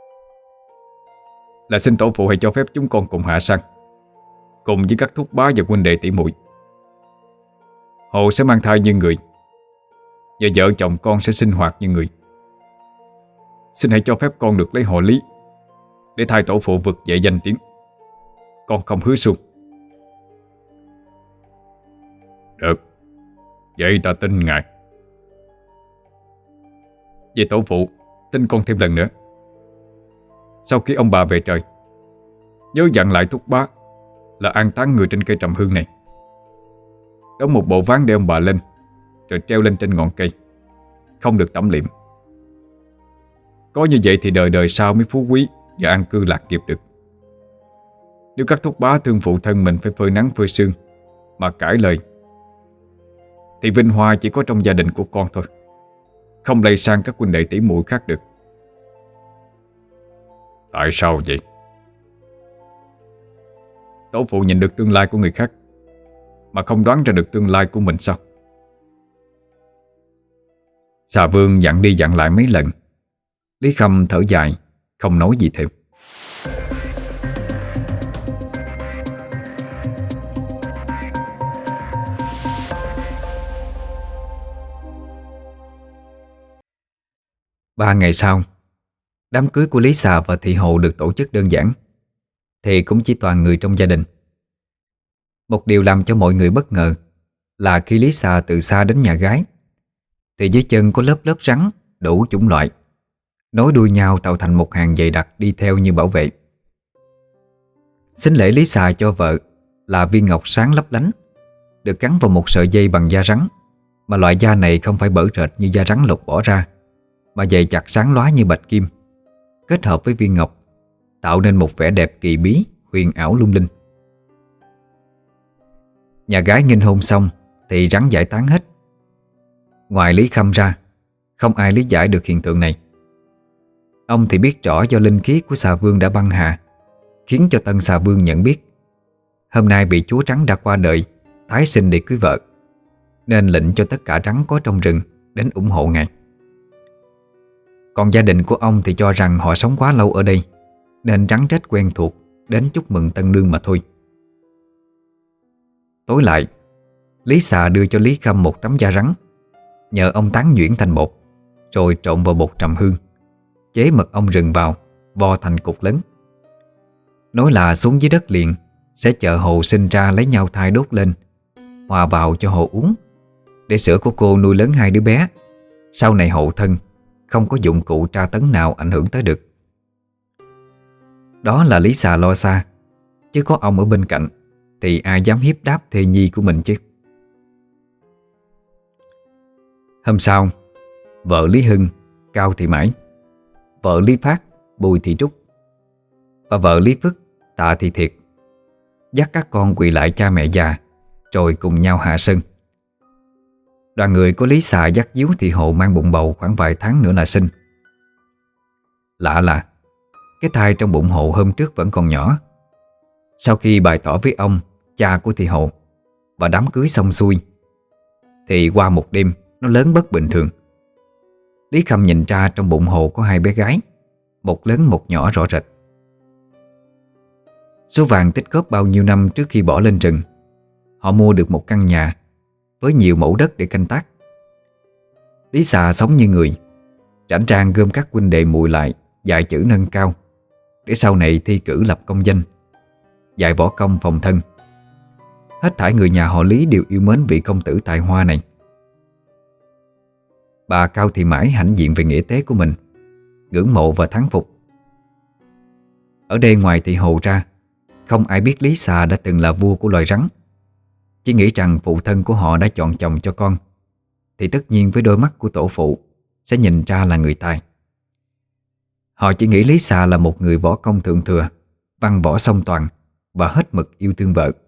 Là xin tổ phụ hãy cho phép chúng con cùng hạ sang, cùng với các thúc bá và huynh đệ tỷ muội. Hồ sẽ mang thai như người, và vợ chồng con sẽ sinh hoạt như người. Xin hãy cho phép con được lấy họ Lý để thay tổ phụ vực dậy danh tiếng. Con không hứa suông. Được, vậy ta tin ngài. Vậy tổ phụ tin con thêm lần nữa. Sau khi ông bà về trời, nhớ dặn lại thúc bá là an táng người trên cây trầm hương này. Đóng một bộ ván để ông bà lên, rồi treo lên trên ngọn cây, không được tẩm liệm. Có như vậy thì đời đời sau mới phú quý và an cư lạc nghiệp được. Nếu các thúc bá thương phụ thân mình phải phơi nắng phơi sương mà cãi lời, thì vinh hoa chỉ có trong gia đình của con thôi, không lây sang các huynh đệ tỷ muội khác được. Tại sao vậy? Tổ phụ nhìn được tương lai của người khác mà không đoán ra được tương lai của mình sao? Xà Vương dặn đi dặn lại mấy lần. Lý Khâm thở dài, không nói gì thêm. Ba ngày sau, đám cưới của Lý Xà và Thị Hồ được tổ chức đơn giản, thì cũng chỉ toàn người trong gia đình. Một điều làm cho mọi người bất ngờ là khi Lý Xà từ xa đến nhà gái, thì dưới chân có lớp lớp rắn đủ chủng loại, nối đuôi nhau tạo thành một hàng dày đặc đi theo như bảo vệ. Sính lễ Lý Xà cho vợ là viên ngọc sáng lấp lánh, được gắn vào một sợi dây bằng da rắn, mà loại da này không phải bở rệt như da rắn lột bỏ ra, mà dày chặt sáng lóa như bạch kim, kết hợp với viên ngọc tạo nên một vẻ đẹp kỳ bí, huyền ảo lung linh. Nhà gái nghênh hôn xong thì rắn giải tán hết. Ngoài Lý Khâm ra, không ai lý giải được hiện tượng này. Ông thì biết rõ do linh khí của Xà Vương đã băng hà, khiến cho tân Xà Vương nhận biết hôm nay bị chúa rắn đã qua đời tái sinh để cưới vợ, nên lệnh cho tất cả rắn có trong rừng đến ủng hộ ngài. Còn gia đình của ông thì cho rằng họ sống quá lâu ở đây, nên rắn rết quen thuộc đến chúc mừng tân nương mà thôi. Tối lại, Lý Xà đưa cho Lý Khâm một tấm da rắn, nhờ ông tán nhuyễn thành bột, rồi trộn vào bột trầm hương, chế mật ong rừng vào, vo thành cục lớn. Nói là xuống dưới đất liền sẽ chờ hồ sinh ra lấy nhau thai đốt lên, hòa vào cho hồ uống, để sữa của cô nuôi lớn hai đứa bé. Sau này hộ thân, không có dụng cụ tra tấn nào ảnh hưởng tới được. Đó là Lý Xà lo xa, chứ có ông ở bên cạnh thì ai dám hiếp đáp thê nhi của mình chứ. Hôm sau, vợ Lý Hưng, Cao Thị Mãi, vợ Lý Phát, Bùi Thị Trúc và vợ Lý Phước, Tạ Thị Thiệt dắt các con quỳ lại cha mẹ già, rồi cùng nhau hạ sơn. Đoàn người của Lý Xà dắt díu Thị Hồ mang bụng bầu khoảng vài tháng nữa là sinh. Lạ là cái thai trong bụng Hồ hôm trước vẫn còn nhỏ. Sau khi bày tỏ với ông, cha của Thị Hồ, và đám cưới xong xuôi, thì qua một đêm nó lớn bất bình thường. Lý Khâm nhìn ra trong bụng Hồ có hai bé gái, một lớn một nhỏ rõ rệt. Số vàng tích góp bao nhiêu năm trước khi bỏ lên rừng, họ mua được một căn nhà với nhiều mẫu đất để canh tác. Lý Xà sống như người, rảnh rang gom các huynh đệ muội lại dạy chữ nâng cao, để sau này thi cử lập công danh, dạy võ công phòng thân. Hết thảy người nhà họ Lý đều yêu mến vị công tử tài hoa này. Bà Cao Thị Mãi hãnh diện về nghĩa tế của mình, ngưỡng mộ và thán phục. Ở đây ngoài Thị Hồ ra, không ai biết Lý Xà đã từng là vua của loài rắn. Chỉ nghĩ rằng phụ thân của họ đã chọn chồng cho con, thì tất nhiên với đôi mắt của tổ phụ sẽ nhìn ra là người tài. Họ chỉ nghĩ Lý Xà là một người võ công thượng thừa, văn võ song toàn và hết mực yêu thương vợ.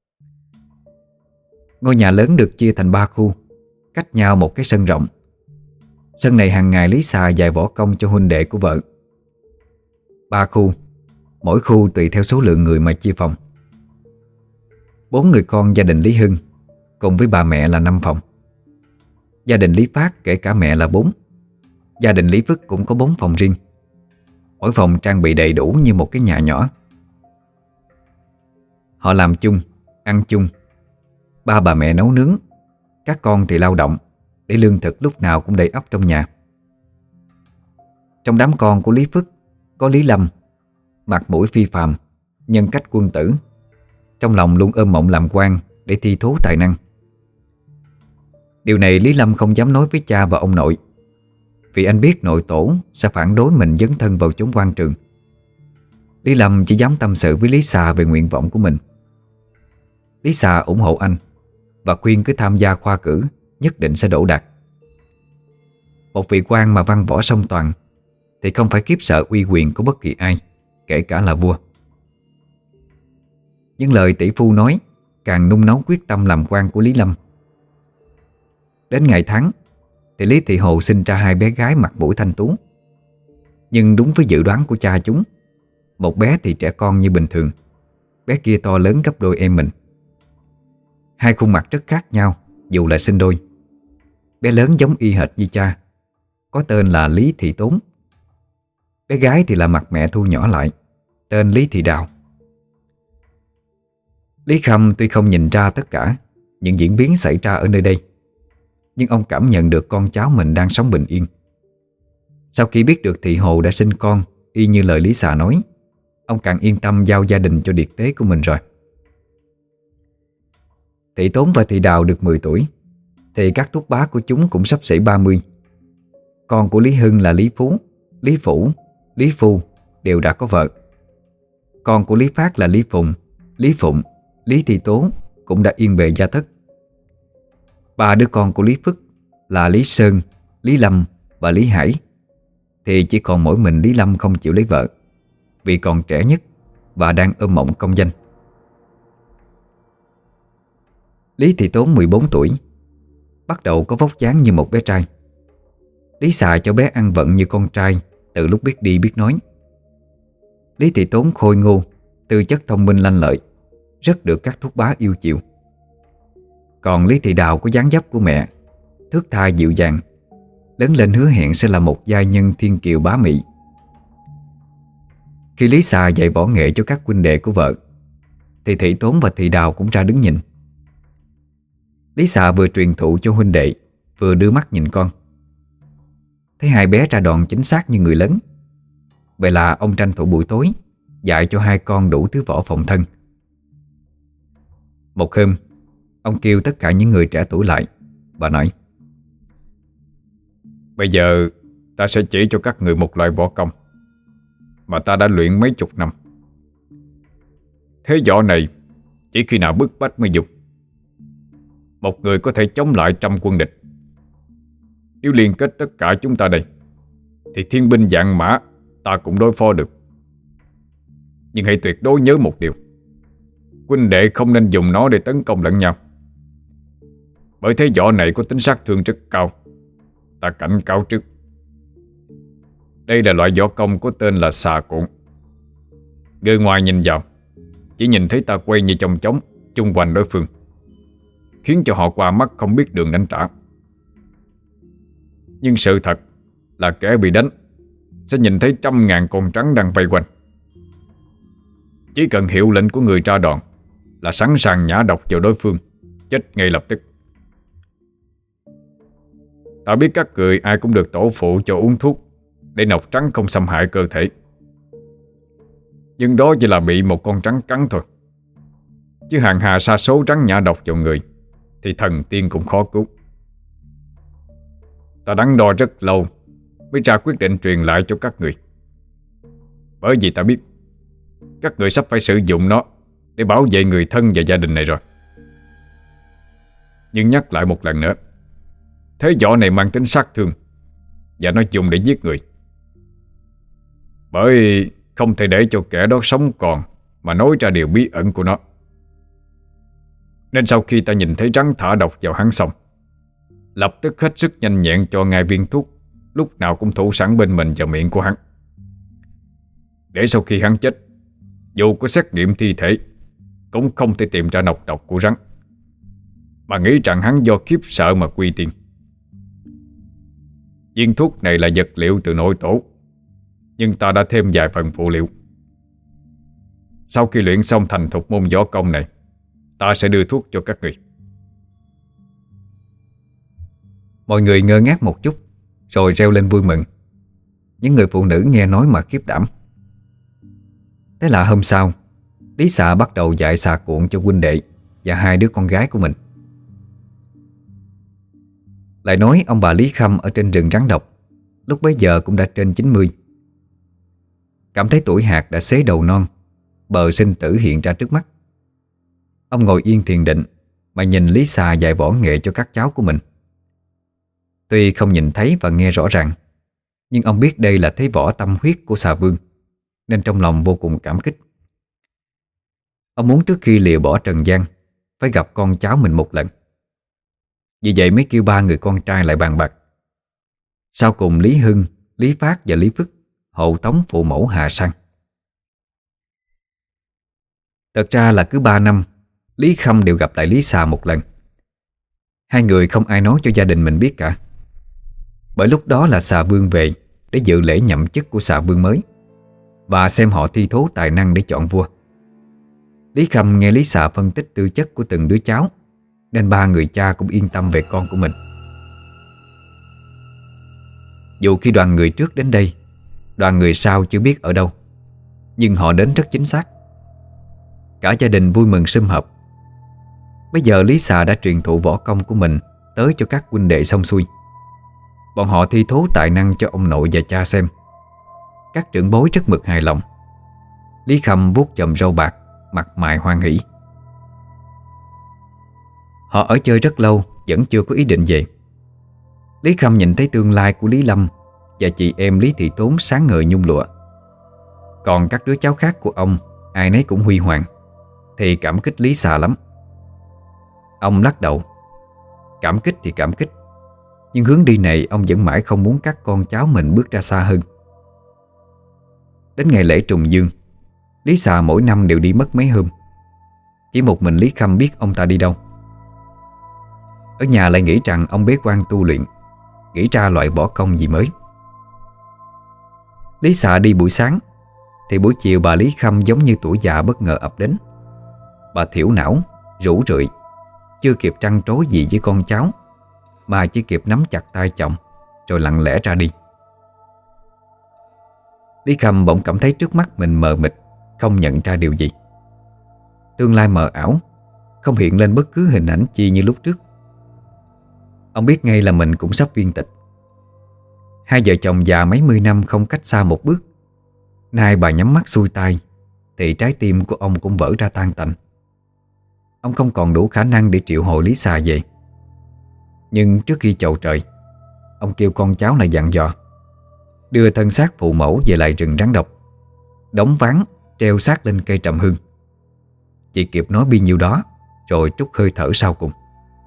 Ngôi nhà lớn được chia thành 3 khu, cách nhau một cái sân rộng. Sân này hàng ngày Lý Xà dạy võ công cho huynh đệ của vợ. 3 khu, mỗi khu tùy theo số lượng người mà chia phòng. 4 người con gia đình Lý Hưng cùng với bà mẹ là 5 phòng. Gia đình Lý Phát kể cả mẹ là 4. Gia đình Lý Phước cũng có 4 phòng riêng. Mỗi phòng trang bị đầy đủ như một cái nhà nhỏ. Họ làm chung, ăn chung. Ba bà mẹ nấu nướng, các con thì lao động, để lương thực lúc nào cũng đầy ắp trong nhà. Trong đám con của Lý Phước có Lý Lâm, mặt mũi phi phàm, nhân cách quân tử, trong lòng luôn ôm mộng làm quan để thi thố tài năng. Điều này Lý Lâm không dám nói với cha và ông nội, vì anh biết nội tổ sẽ phản đối mình dấn thân vào chốn quan trường. Lý Lâm chỉ dám tâm sự với Lý Xà về nguyện vọng của mình. Lý Xà ủng hộ anh và khuyên cứ tham gia khoa cử, nhất định sẽ đỗ đạt. Một vị quan mà văn võ song toàn thì không phải kiếp sợ uy quyền của bất kỳ ai, kể cả là vua. Những lời tỷ phu nói càng nung nấu quyết tâm làm quan của Lý Lâm. Đến ngày tháng thì Lý Thị Hồ sinh ra 2 bé gái mặt mũi thanh tú. Nhưng đúng với dự đoán của cha chúng, một bé thì trẻ con như bình thường, bé kia to lớn gấp đôi em mình. 2 khuôn mặt rất khác nhau dù là sinh đôi. Bé lớn giống y hệt như cha, có tên là Lý Thị Tốn. Bé gái thì là mặt mẹ thu nhỏ lại, tên Lý Thị Đào. Lý Khâm tuy không nhìn ra tất cả những diễn biến xảy ra ở nơi đây, nhưng ông cảm nhận được con cháu mình đang sống bình yên. Sau khi biết được Thị Hồ đã sinh con y như lời Lý Xà nói, ông càng yên tâm giao gia đình cho điệt tế của mình rồi. Thị Tốn và Thị Đào được 10 tuổi thì các thúc bá của chúng cũng sắp xỉ 30. Con của Lý Hưng là Lý Phú, Lý Phủ, Lý Phu đều đã có vợ. Con của Lý Phát là Lý Phùng, Lý Phụng, Lý Thị Tố cũng đã yên bề gia thất. 3 đứa con của Lý Phước là Lý Sơn, Lý Lâm và Lý Hải thì chỉ còn mỗi mình Lý Lâm không chịu lấy vợ, vì còn trẻ nhất và đang ôm mộng công danh. Lý Thị Tốn 14 tuổi, bắt đầu có vóc dáng như một bé trai. Lý Xà cho bé ăn vận như con trai từ lúc biết đi biết nói. Lý Thị Tốn khôi ngô, tư chất thông minh lanh lợi, rất được các thúc bá yêu chiều. Còn Lý Thị Đào có dáng dấp của mẹ, thước tha dịu dàng, lớn lên hứa hẹn sẽ là một giai nhân thiên kiều bá mỹ. Khi Lý Xà dạy võ nghệ cho các huynh đệ của vợ thì Thị Tốn và Thị Đào cũng ra đứng nhìn. Lý Xà vừa truyền thụ cho huynh đệ, vừa đưa mắt nhìn con. Thấy 2 bé ra đòn chính xác như người lớn, vậy là ông tranh thủ buổi tối dạy cho 2 con đủ thứ võ phòng thân. Một hôm, ông kêu tất cả những người trẻ tuổi lại và nói: Bây giờ ta sẽ chỉ cho các người một loại võ công mà ta đã luyện mấy chục năm. Thế võ này chỉ khi nào bức bách mới dùng. Một người có thể chống lại 100 quân địch. Nếu liên kết tất cả chúng ta đây thì thiên binh vạn mã ta cũng đối phó được. Nhưng hãy tuyệt đối nhớ một điều: huynh đệ không nên dùng nó để tấn công lẫn nhau, bởi thế võ này có tính sát thương rất cao. Ta cảnh cáo trước. Đây là loại võ công có tên là xà cuộn. Người ngoài nhìn vào chỉ nhìn thấy ta quay như chong chóng chung quanh đối phương, khiến cho họ qua mắt không biết đường đánh trả. Nhưng sự thật là kẻ bị đánh sẽ nhìn thấy 100.000 con trắng đang vây quanh. Chỉ cần hiệu lệnh của người ra đòn là sẵn sàng nhả độc vào đối phương, chết ngay lập tức. Ta biết các người ai cũng được tổ phụ cho uống thuốc để nọc trắng không xâm hại cơ thể, nhưng đó chỉ là bị một con trắng cắn thôi. Chứ hàng hà sa số trắng nhả độc vào người thì thần tiên cũng khó cứu. Ta đắn đo rất lâu mới ra quyết định truyền lại cho các người, bởi vì ta biết các người sắp phải sử dụng nó để bảo vệ người thân và gia đình này rồi. Nhưng nhắc lại một lần nữa, thế võ này mang tính sát thương và nó dùng để giết người. Bởi không thể để cho kẻ đó sống còn mà nói ra điều bí ẩn của nó. Nên sau khi ta nhìn thấy rắn thả độc vào hắn xong, lập tức hết sức nhanh nhẹn cho ngay viên thuốc lúc nào cũng thủ sẵn bên mình vào miệng của hắn, để sau khi hắn chết, dù có xét nghiệm thi thể cũng không thể tìm ra nọc độc của rắn, mà nghĩ rằng hắn do khiếp sợ mà quy tiên. Viên thuốc này là vật liệu từ nội tổ, nhưng ta đã thêm vài phần phụ liệu. Sau khi luyện xong thành thục môn võ công này, ta sẽ đưa thuốc cho các người. Mọi người ngơ ngác một chút, rồi reo lên vui mừng. Những người phụ nữ nghe nói mà khiếp đảm. Thế là hôm sau, Lý Xạ bắt đầu dạy xà cuộn cho huynh đệ và hai đứa con gái của mình. Lại nói ông bà Lý Khâm ở trên rừng rắn độc lúc bấy giờ cũng đã trên 90. Cảm thấy tuổi hạt đã xế đầu non, bờ sinh tử hiện ra trước mắt. Ông ngồi yên thiền định mà nhìn Lý Xà dạy võ nghệ cho các cháu của mình. Tuy không nhìn thấy và nghe rõ ràng, nhưng ông biết đây là thế võ tâm huyết của xà vương, nên trong lòng vô cùng cảm kích. Ông muốn trước khi lìa bỏ trần gian phải gặp con cháu mình một lần. Vì vậy mới kêu ba người con trai lại bàn bạc. Sau cùng Lý Hưng, Lý Phát và Lý Phức hộ tống phụ mẫu hạ sang. Thật ra là cứ 3 năm Lý Khâm đều gặp lại Lý Xà một lần. Hai người không ai nói cho gia đình mình biết cả, bởi lúc đó là xà vương về để dự lễ nhậm chức của xà vương mới và xem họ thi thố tài năng để chọn vua. Lý Khâm nghe Lý Xà phân tích tư chất của từng đứa cháu, nên ba người cha cũng yên tâm về con của mình. Dù khi đoàn người trước đến đây, đoàn người sau chưa biết ở đâu, nhưng họ đến rất chính xác. Cả gia đình vui mừng sum họp. Bây giờ Lý Xà đã truyền thụ võ công của mình tới cho các huynh đệ xong xuôi. Bọn họ thi thố tài năng cho ông nội và cha xem. Các trưởng bối rất mực hài lòng. Lý Khâm vuốt chòm râu bạc, mặt mày hoan hỉ. Họ ở chơi rất lâu vẫn chưa có ý định về. Lý Khâm nhìn thấy tương lai của Lý Lâm và chị em Lý Thị Tốn sáng ngời nhung lụa. Còn các đứa cháu khác của ông ai nấy cũng huy hoàng, thì cảm kích Lý Xà lắm. Ông lắc đầu. Cảm kích thì cảm kích, nhưng hướng đi này ông vẫn mãi không muốn các con cháu mình bước ra xa hơn. Đến ngày lễ trùng dương, Lý Xà mỗi năm đều đi mất mấy hôm. Chỉ một mình Lý Khâm biết ông ta đi đâu. Ở nhà lại nghĩ rằng ông bế quan tu luyện, nghĩ ra loại võ công gì mới. Lý Xà đi buổi sáng, thì buổi chiều bà Lý Khâm giống như tuổi già bất ngờ ập đến. Bà thiểu não, rũ rượi, chưa kịp trăn trối gì với con cháu, mà chỉ kịp nắm chặt tay chồng rồi lặng lẽ ra đi. Lý Khâm bỗng cảm thấy trước mắt mình mờ mịt, không nhận ra điều gì. Tương lai mờ ảo, không hiện lên bất cứ hình ảnh chi như lúc trước. Ông biết ngay là mình cũng sắp viên tịch. Hai vợ chồng già mấy mươi năm không cách xa một bước. Nay bà nhắm mắt xuôi tay, thì trái tim của ông cũng vỡ ra tan tành. Ông không còn đủ khả năng để triệu hồi Lý Xà về. Nhưng trước khi chầu trời, ông kêu con cháu lại dặn dò đưa thân xác phụ mẫu về lại rừng rắn độc, đóng ván treo xác lên cây trầm hương. Chỉ kịp nói bấy nhiêu đó, rồi trút hơi thở sau cùng.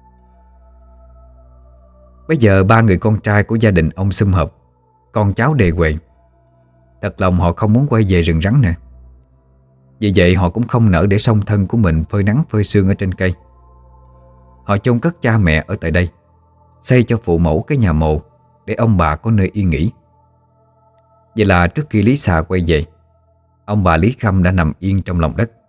Bây giờ ba người con trai của gia đình ông sum họp, con cháu đề huề. Thật lòng họ không muốn quay về rừng rắn nữa. Vì vậy họ cũng không nỡ để song thân của mình phơi nắng phơi sương ở trên cây. Họ chôn cất cha mẹ ở tại đây, xây cho phụ mẫu cái nhà mồ để ông bà có nơi yên nghỉ. Vậy là trước khi Lý Xà quay về, ông bà Lý Khâm đã nằm yên trong lòng đất.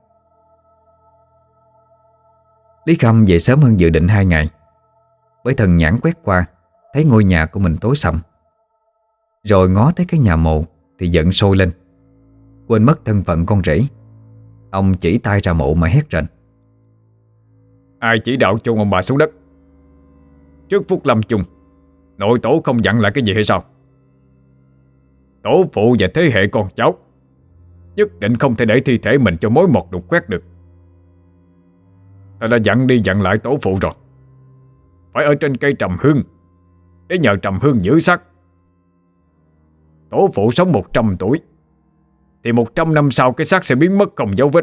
Lý Khâm về sớm hơn dự định 2 ngày, bởi thần nhãn quét qua thấy ngôi nhà của mình tối sầm. Rồi ngó thấy cái nhà mồ thì giận sôi lên. Quên mất thân phận con rể, ông chỉ tay ra mộ mà hét rền: Ai chỉ đạo chôn ông bà xuống đất? Trước phút lâm chung, nội tổ không dặn lại cái gì hay sao? Tổ phụ và thế hệ con cháu nhất định không thể để thi thể mình cho mối mọt đục khoét được. Ta đã dặn đi dặn lại tổ phụ rồi, phải ở trên cây trầm hương để nhờ trầm hương giữ xác. Tổ phụ sống 100 tuổi thì 100 năm sau cái xác sẽ biến mất không dấu vết.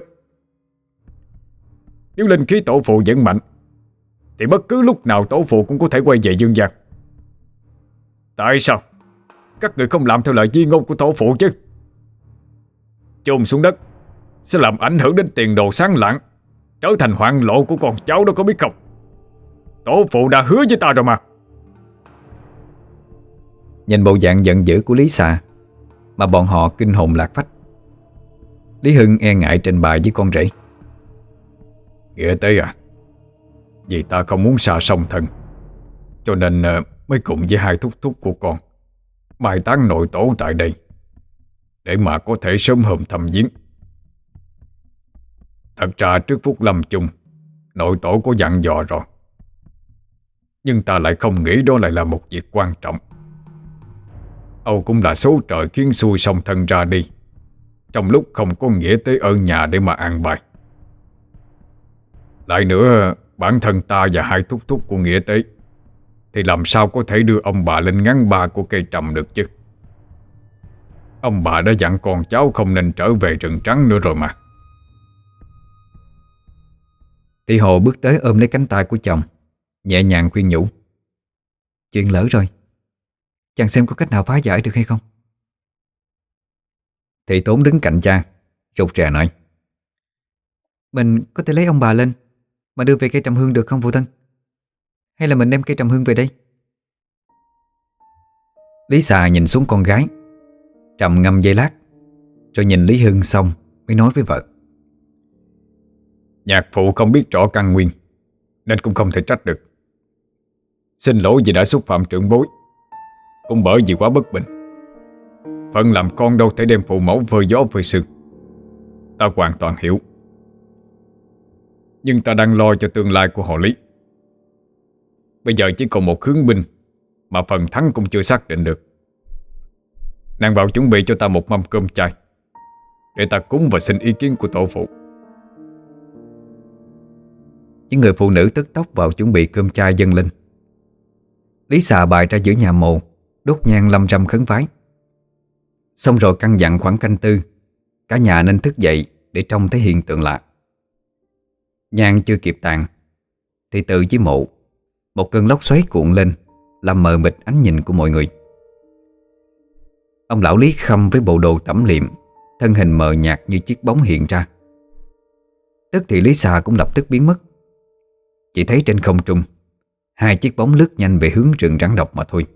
Nếu linh khí tổ phụ vẫn mạnh thì bất cứ lúc nào tổ phụ cũng có thể quay về dương gian. Tại sao các người không làm theo lời di ngôn của tổ phụ chứ? Chôn xuống đất sẽ làm ảnh hưởng đến tiền đồ sáng lạng, trở thành hoạn lộ của con cháu đó, có biết không? Tổ phụ đã hứa với ta rồi mà. Nhìn bộ dạng giận dữ của Lý Xà mà bọn họ kinh hồn lạc phách. Lý Hưng e ngại trình bày với con rể. Nghĩa Tế à, vì ta không muốn xa song thân, cho nên mới cùng với hai thúc thúc của con mai táng nội tổ tại đây, để mà có thể sớm hôm thăm viếng. Thật ra trước phút lâm chung, nội tổ có dặn dò rồi, nhưng ta lại không nghĩ đó lại là một việc quan trọng. Âu cũng là số trời khiến xui song thân ra đi, trong lúc không có Nghĩa Tế ở nhà để mà an bài. Lại nữa, bản thân ta và hai thúc thúc của Nghĩa Tế thì làm sao có thể đưa ông bà lên ngắn ba của cây trầm được chứ. Ông bà đã dặn con cháu không nên trở về rừng trắng nữa rồi mà. Thị Hồ bước tới ôm lấy cánh tay của chồng, nhẹ nhàng khuyên nhủ. Chuyện lỡ rồi, chàng xem có cách nào phá giải được hay không. Thị Tốn đứng cạnh cha, rụt rè nói. Mình có thể lấy ông bà lên mà đưa về cây trầm hương được không phụ thân? Hay là mình đem cây trầm hương về đây? Lý Xà nhìn xuống con gái, trầm ngâm giây lát, rồi nhìn Lý Hưng xong mới nói với vợ. Nhạc phụ không biết rõ căn nguyên, nên cũng không thể trách được. Xin lỗi vì đã xúc phạm trưởng bối, cũng bởi vì quá bất bình. Phận làm con đâu thể đem phụ mẫu phơi gió phơi sương. Ta hoàn toàn hiểu. Nhưng ta đang lo cho tương lai của họ Lý. Bây giờ chỉ còn một hướng binh mà phần thắng cũng chưa xác định được. Nàng bảo chuẩn bị cho ta một mâm cơm chay để ta cúng và xin ý kiến của tổ phụ. Những người phụ nữ tức tốc vào chuẩn bị cơm chay dâng lên. Lý Xà bày ra giữa nhà mồ, đốt nhang lâm râm khấn vái. Xong rồi căn dặn khoảng canh tư, cả nhà nên thức dậy để trông thấy hiện tượng lạ. Nhang chưa kịp tàn thì từ dưới mộ, một cơn lốc xoáy cuộn lên, làm mờ mịt ánh nhìn của mọi người. Ông lão Lý Khâm với bộ đồ tẩm liệm, thân hình mờ nhạt như chiếc bóng hiện ra. Tức thì Lý Xà cũng lập tức biến mất. Chỉ thấy trên không trung hai chiếc bóng lướt nhanh về hướng rừng rắn độc mà thôi.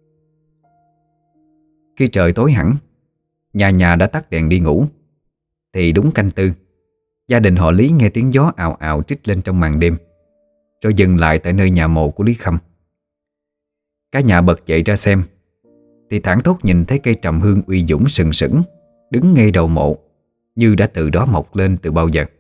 Khi trời tối hẳn, nhà nhà đã tắt đèn đi ngủ, thì đúng canh tư, gia đình họ Lý nghe tiếng gió ào ào trích lên trong màn đêm, rồi dừng lại tại nơi nhà mộ của Lý Khâm. Cả nhà bật dậy ra xem, thì thảng thốt nhìn thấy cây trầm hương uy dũng sừng sững đứng ngay đầu mộ, như đã từ đó mọc lên từ bao giờ.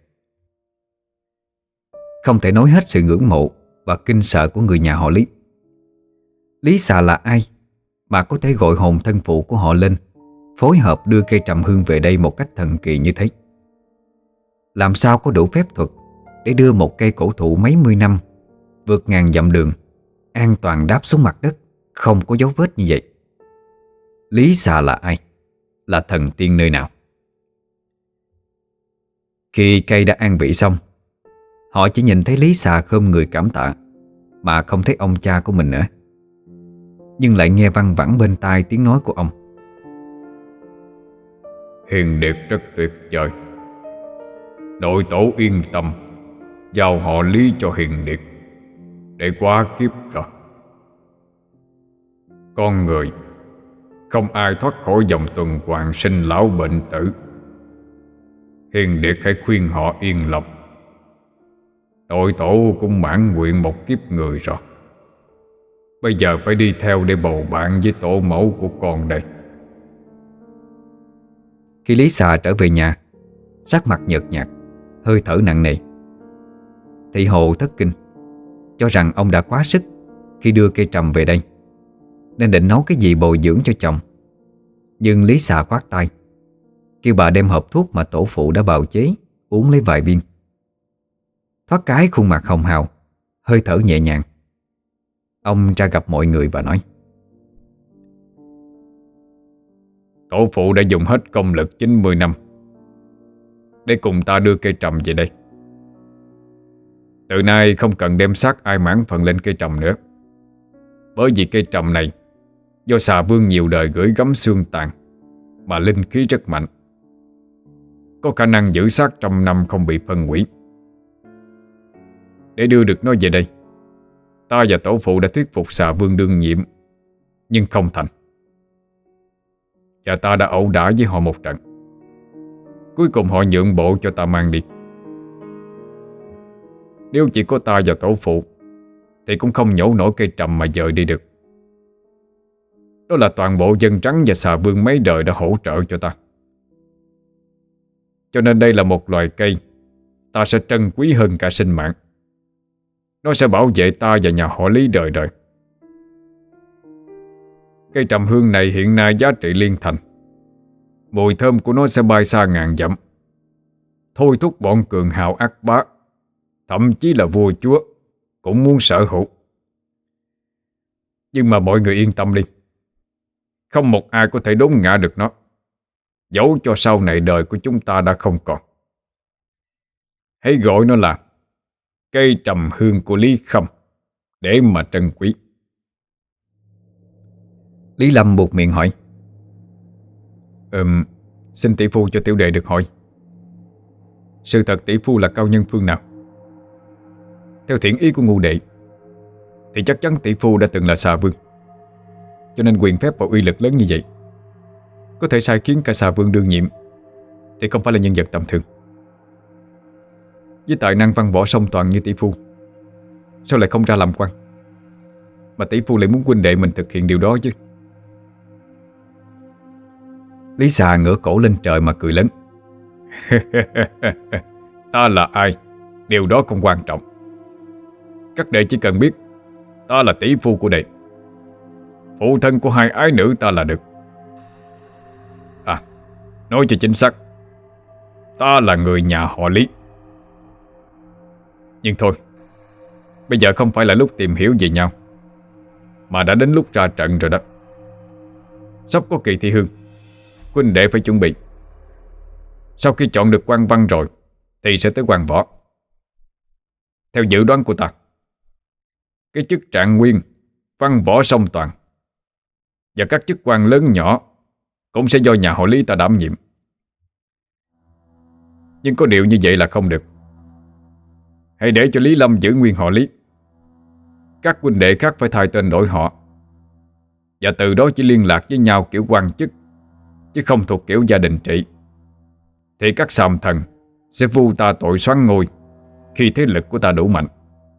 Không thể nói hết sự ngưỡng mộ và kinh sợ của người nhà họ Lý. Lý Xà là ai mà có thể gọi hồn thân phụ của họ lên phối hợp đưa cây trầm hương về đây một cách thần kỳ như thế? Làm sao có đủ phép thuật để đưa một cây cổ thụ mấy mươi năm, vượt ngàn dặm đường, an toàn đáp xuống mặt đất, không có dấu vết như vậy? Lý Xà là ai? Là thần tiên nơi nào? Khi cây đã an vị xong, họ chỉ nhìn thấy Lý Xà khom người cảm tạ, mà không thấy ông cha của mình nữa. Nhưng lại nghe văng vẳng bên tai tiếng nói của ông. Hiền Điệt rất tuyệt vời. Nội tổ yên tâm, giao họ Lý cho Hiền Điệt để quá kiếp rồi. Con người không ai thoát khỏi dòng tuần hoàn sinh lão bệnh tử. Hiền Điệt hãy khuyên họ yên lòng. Nội tổ cũng mãn nguyện một kiếp người rồi. Bây giờ phải đi theo để bầu bạn với tổ mẫu của con đây. Khi Lý Xà trở về nhà, sắc mặt nhợt nhạt, hơi thở nặng nề. Thị Hồ thất kinh, cho rằng ông đã quá sức khi đưa cây trầm về đây, nên định nấu cái gì bồi dưỡng cho chồng. Nhưng Lý Xà khoát tay, kêu bà đem hộp thuốc mà tổ phụ đã bào chế uống lấy vài viên. Thoát cái khuôn mặt hồng hào, hơi thở nhẹ nhàng, ông ra gặp mọi người và nói. Tổ phụ đã dùng hết công lực 90 năm để cùng ta đưa cây trầm về đây. Từ nay không cần đem xác ai mãn phần lên cây trầm nữa, bởi vì cây trầm này do xà vương nhiều đời gửi gắm xương tàn mà linh khí rất mạnh, có khả năng giữ xác trăm năm không bị phân hủy. Để đưa được nó về đây, ta và tổ phụ đã thuyết phục xà vương đương nhiệm, nhưng không thành. và ta đã ẩu đả với họ một trận. Cuối cùng họ nhượng bộ cho ta mang đi. Nếu chỉ có ta và tổ phụ thì cũng không nhổ nổi cây trầm mà dời đi được. Đó là toàn bộ dân trắng và xà vương mấy đời đã hỗ trợ cho ta. Cho nên đây là một loài cây ta sẽ trân quý hơn cả sinh mạng. Nó sẽ bảo vệ ta và nhà họ Lý đời đời. Cây trầm hương này hiện nay giá trị liên thành. Mùi thơm của nó sẽ bay xa ngàn dặm, thôi thúc bọn cường hào ác bá, thậm chí là vua chúa cũng muốn sở hữu. Nhưng mà mọi người yên tâm đi, không một ai có thể đốn ngã được nó, dẫu cho sau này đời của chúng ta đã không còn. Hãy gọi nó là cây trầm hương của Lý Khâm để mà trân quý. Lý Lâm buột miệng hỏi: Xin tỷ phu cho tiểu đệ được hỏi, sự thật tỷ phu là cao nhân phương nào? Theo thiện ý của ngu đệ thì chắc chắn tỷ phu đã từng là xà vương, cho nên quyền phép và uy lực lớn như vậy có thể sai khiến cả xà vương đương nhiệm thì không phải là nhân vật tầm thường. Với tài năng văn võ song toàn như tỷ phu, sao lại không ra làm quan, mà tỷ phu lại muốn huynh đệ mình thực hiện điều đó chứ? Lý Xà ngửa cổ lên trời mà cười lớn. Ta là ai, điều đó không quan trọng. Các đệ chỉ cần biết ta là tỷ phu của đệ, phụ thân của hai ái nữ ta là được. Nói cho chính xác, ta là người nhà họ Lý. Nhưng thôi, bây giờ không phải là lúc tìm hiểu về nhau, mà đã đến lúc ra trận rồi đó. Sắp có kỳ thi hương, huynh đệ phải chuẩn bị. Sau khi chọn được quan văn rồi thì sẽ tới quan võ. Theo dự đoán của ta, cái chức trạng nguyên, văn võ song toàn và các chức quan lớn nhỏ cũng sẽ do nhà họ Lý ta đảm nhiệm. Nhưng có điều như vậy là không được. Hãy để cho Lý Lâm giữ nguyên họ Lý. Các huynh đệ khác phải thay tên đổi họ, và từ đó chỉ liên lạc với nhau kiểu quan chức, chứ không thuộc kiểu gia đình trị. Thì các sàm thần sẽ vu ta tội soán ngôi khi thế lực của ta đủ mạnh.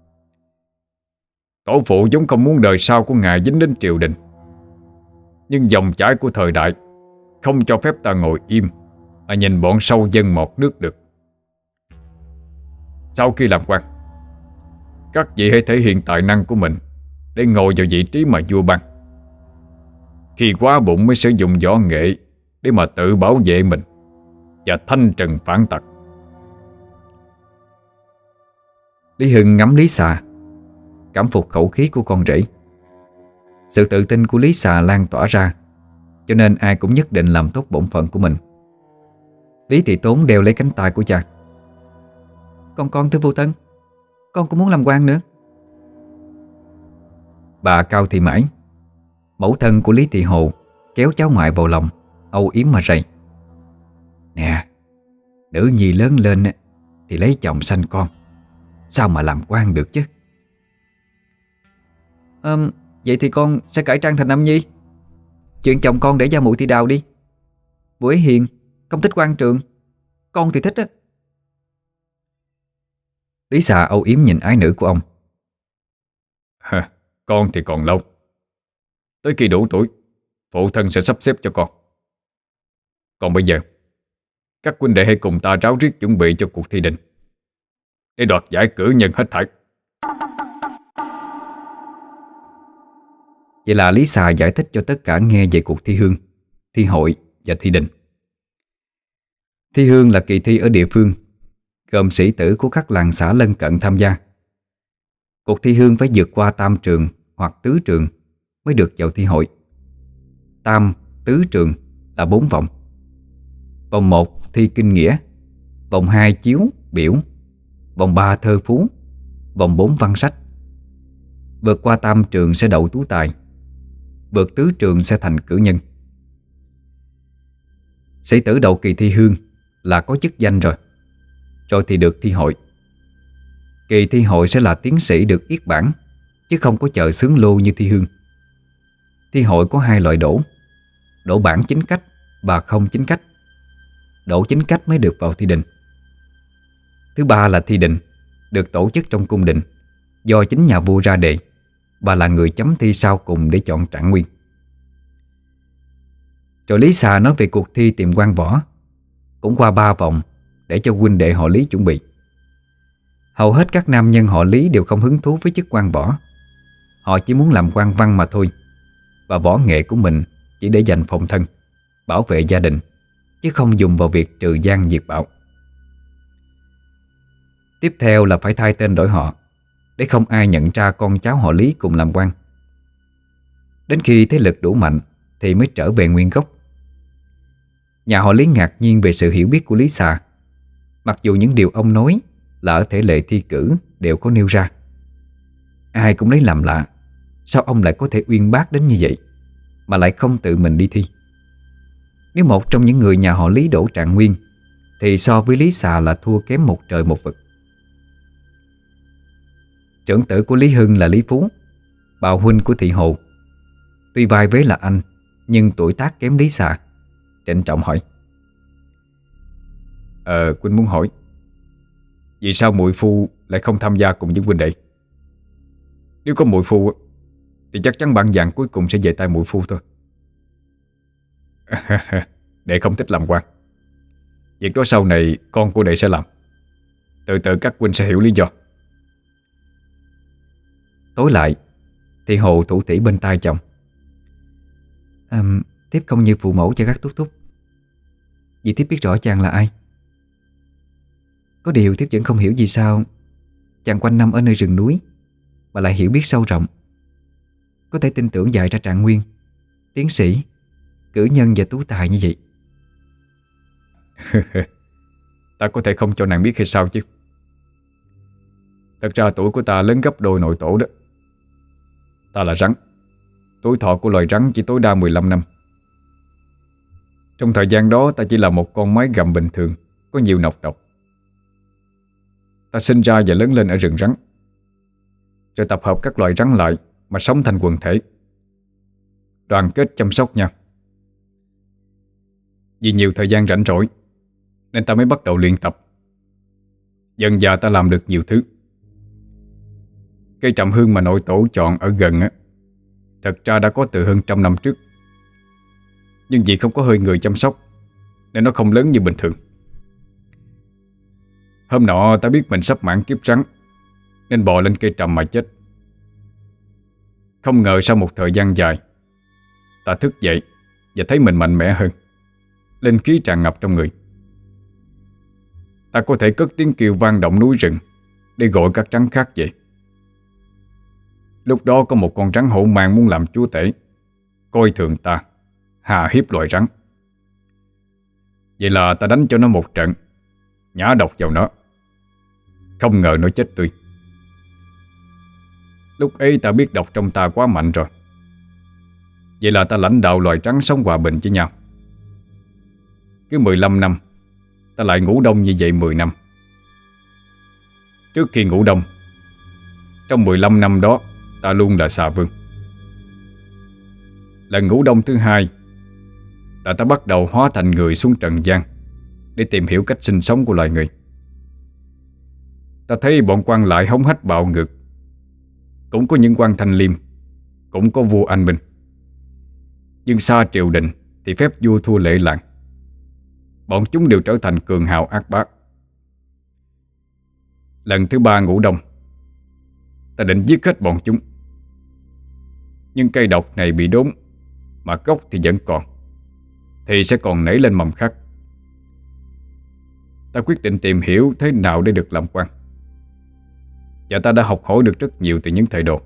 Tổ phụ vốn không muốn đời sau của ngài dính đến triều đình, nhưng dòng chảy của thời đại không cho phép ta ngồi im mà nhìn bọn sâu dân một nước được. Sau khi làm quan, các vị hãy thể hiện tài năng của mình để ngồi vào vị trí mà vua ban. Khi quá bụng mới sử dụng võ nghệ để mà tự bảo vệ mình và thanh trừng phản tặc. Lý Hưng ngắm Lý Xà, cảm phục khẩu khí của con rể. Sự tự tin của Lý Xà lan tỏa ra, cho nên ai cũng nhất định làm tốt bổn phận của mình. Lý Thị Tốn đeo lấy cánh tay của cha. Con thưa phu tân, con cũng muốn làm quan nữa. Bà Cao Thị Mãi, mẫu thân của Lý Thị Hồ, kéo cháu ngoại vào lòng, âu yếm mà rầy: Nè, nữ nhi lớn lên thì lấy chồng sanh con, sao mà làm quan được chứ? Vậy thì con sẽ cải trang thành Nam Nhi. Chuyện chồng con để gia mụ Thị Đào đi. Bố ấy hiền, không thích quan trường, con thì thích á. Lý Xà âu yếm nhìn ái nữ của ông. Con thì còn lâu. Tới khi đủ tuổi, phụ thân sẽ sắp xếp cho con. Còn bây giờ, các huynh đệ hãy cùng ta ráo riết chuẩn bị cho cuộc thi đình, để đoạt giải cử nhân hết thảy. Vậy là Lý Xà giải thích cho tất cả nghe về cuộc thi hương, thi hội và thi đình. Thi hương là kỳ thi ở địa phương, gồm sĩ tử của các làng xã lân cận tham gia. Cuộc thi hương phải vượt qua tam trường hoặc tứ trường mới được vào thi hội. Tam, tứ trường là 4 vòng. Vòng 1 thi kinh nghĩa, vòng 2 chiếu, biểu, vòng 3 thơ phú, vòng 4 văn sách. Vượt qua tam trường sẽ đậu tú tài, vượt tứ trường sẽ thành cử nhân. Sĩ tử đậu kỳ thi hương là có chức danh rồi thì được thi hội. Kỳ thi hội sẽ là tiến sĩ được yết bản, chứ không có chờ xướng lô như thi hương. Thi hội có 2 loại đỗ: đỗ bản chính cách và không chính cách. Đỗ chính cách mới được vào thi đình. Thứ ba là thi đình, được tổ chức trong cung đình, do chính nhà vua ra đề và là người chấm thi sau cùng để chọn trạng nguyên. Rồi Lý Xà nói về cuộc thi tìm quan võ, cũng qua 3 vòng để cho huynh đệ họ Lý chuẩn bị. Hầu hết các nam nhân họ Lý đều không hứng thú với chức quan võ. Họ chỉ muốn làm quan văn mà thôi, và võ nghệ của mình chỉ để dành phòng thân, bảo vệ gia đình, chứ không dùng vào việc trừ gian diệt bạo. Tiếp theo là phải thay tên đổi họ, để không ai nhận ra con cháu họ Lý cùng làm quan. Đến khi thế lực đủ mạnh thì mới trở về nguyên gốc. Nhà họ Lý ngạc nhiên về sự hiểu biết của Lý Xà, mặc dù những điều ông nói là ở thể lệ thi cử đều có nêu ra. Ai cũng lấy làm lạ, sao ông lại có thể uyên bác đến như vậy mà lại không tự mình đi thi. Nếu một trong những người nhà họ Lý đỗ trạng nguyên thì so với Lý Xà là thua kém một trời một vực. Trưởng tử của Lý Hưng là Lý Phú, bào huynh của Thị Hồ. Tuy vai vế là anh, nhưng tuổi tác kém Lý Xà. Trịnh trọng hỏi: Huynh muốn hỏi, vì sao muội phu lại không tham gia cùng với huynh đệ? Nếu có muội phu thì chắc chắn bản vàng cuối cùng sẽ về tay muội phu thôi. Đệ không thích làm quan. Việc đó sau này con của đệ sẽ làm. Từ từ các huynh sẽ hiểu lý do. Tối lại thì Hồ thủ thỉ bên tai chồng: Thiếp không như phụ mẫu cho các thúc thúc, vì thiếp biết rõ chàng là ai. Có điều thiếp vẫn không hiểu vì sao chàng quanh năm ở nơi rừng núi mà lại hiểu biết sâu rộng, có thể tin tưởng dạy ra trạng nguyên, tiến sĩ, cử nhân và tú tài như vậy. Ta có thể không cho nàng biết hay sao chứ? Thật ra tuổi của ta lớn gấp đôi nội tổ đó. Ta là rắn. Tuổi thọ của loài rắn chỉ tối đa 15 năm. Trong thời gian đó ta chỉ là một con mái gầm bình thường, có nhiều nọc độc. Ta sinh ra và lớn lên ở rừng rắn, rồi tập hợp các loài rắn lại mà sống thành quần thể, đoàn kết chăm sóc nhau. Vì nhiều thời gian rảnh rỗi nên ta mới bắt đầu luyện tập. Dần dà ta làm được nhiều thứ. Cây trầm hương mà nội tổ chọn ở gần thật ra đã có từ hơn 100 năm trước, nhưng vì không có hơi người chăm sóc nên nó không lớn như bình thường. Hôm nọ ta biết mình sắp mãn kiếp rắn nên bò lên cây trầm mà chết. Không ngờ sau một thời gian dài, ta thức dậy và thấy mình mạnh mẽ hơn, linh khí tràn ngập trong người. Ta có thể cất tiếng kêu vang động núi rừng để gọi các rắn khác về. Lúc đó có một con rắn hổ mang muốn làm chúa tể, coi thường ta, hà hiếp loài rắn. Vậy là ta đánh cho nó một trận, nhả độc vào nó. Không ngờ nó chết tươi. Lúc ấy ta biết độc trong ta quá mạnh rồi. Vậy là ta lãnh đạo loài rắn sống hòa bình với nhau. Cứ 15 năm ta lại ngủ đông như vậy 10 năm. Trước khi ngủ đông, trong 15 năm đó ta luôn là xà vương. Lần ngủ đông thứ hai là ta bắt đầu hóa thành người xuống trần gian để tìm hiểu cách sinh sống của loài người. Ta thấy bọn quan lại hống hách bạo ngược, cũng có những quan thanh liêm, cũng có vua anh minh. Nhưng xa triều đình thì phép vua thua lệ làng. Bọn chúng đều trở thành cường hào ác bá. Lần thứ ba ngủ đông, ta định giết hết bọn chúng. Nhưng cây độc này bị đốn, mà gốc thì vẫn còn, thì sẽ còn nảy lên mầm khác. Ta quyết định tìm hiểu thế nào để được làm quan. Và ta đã học hỏi được rất nhiều từ những thầy đồ.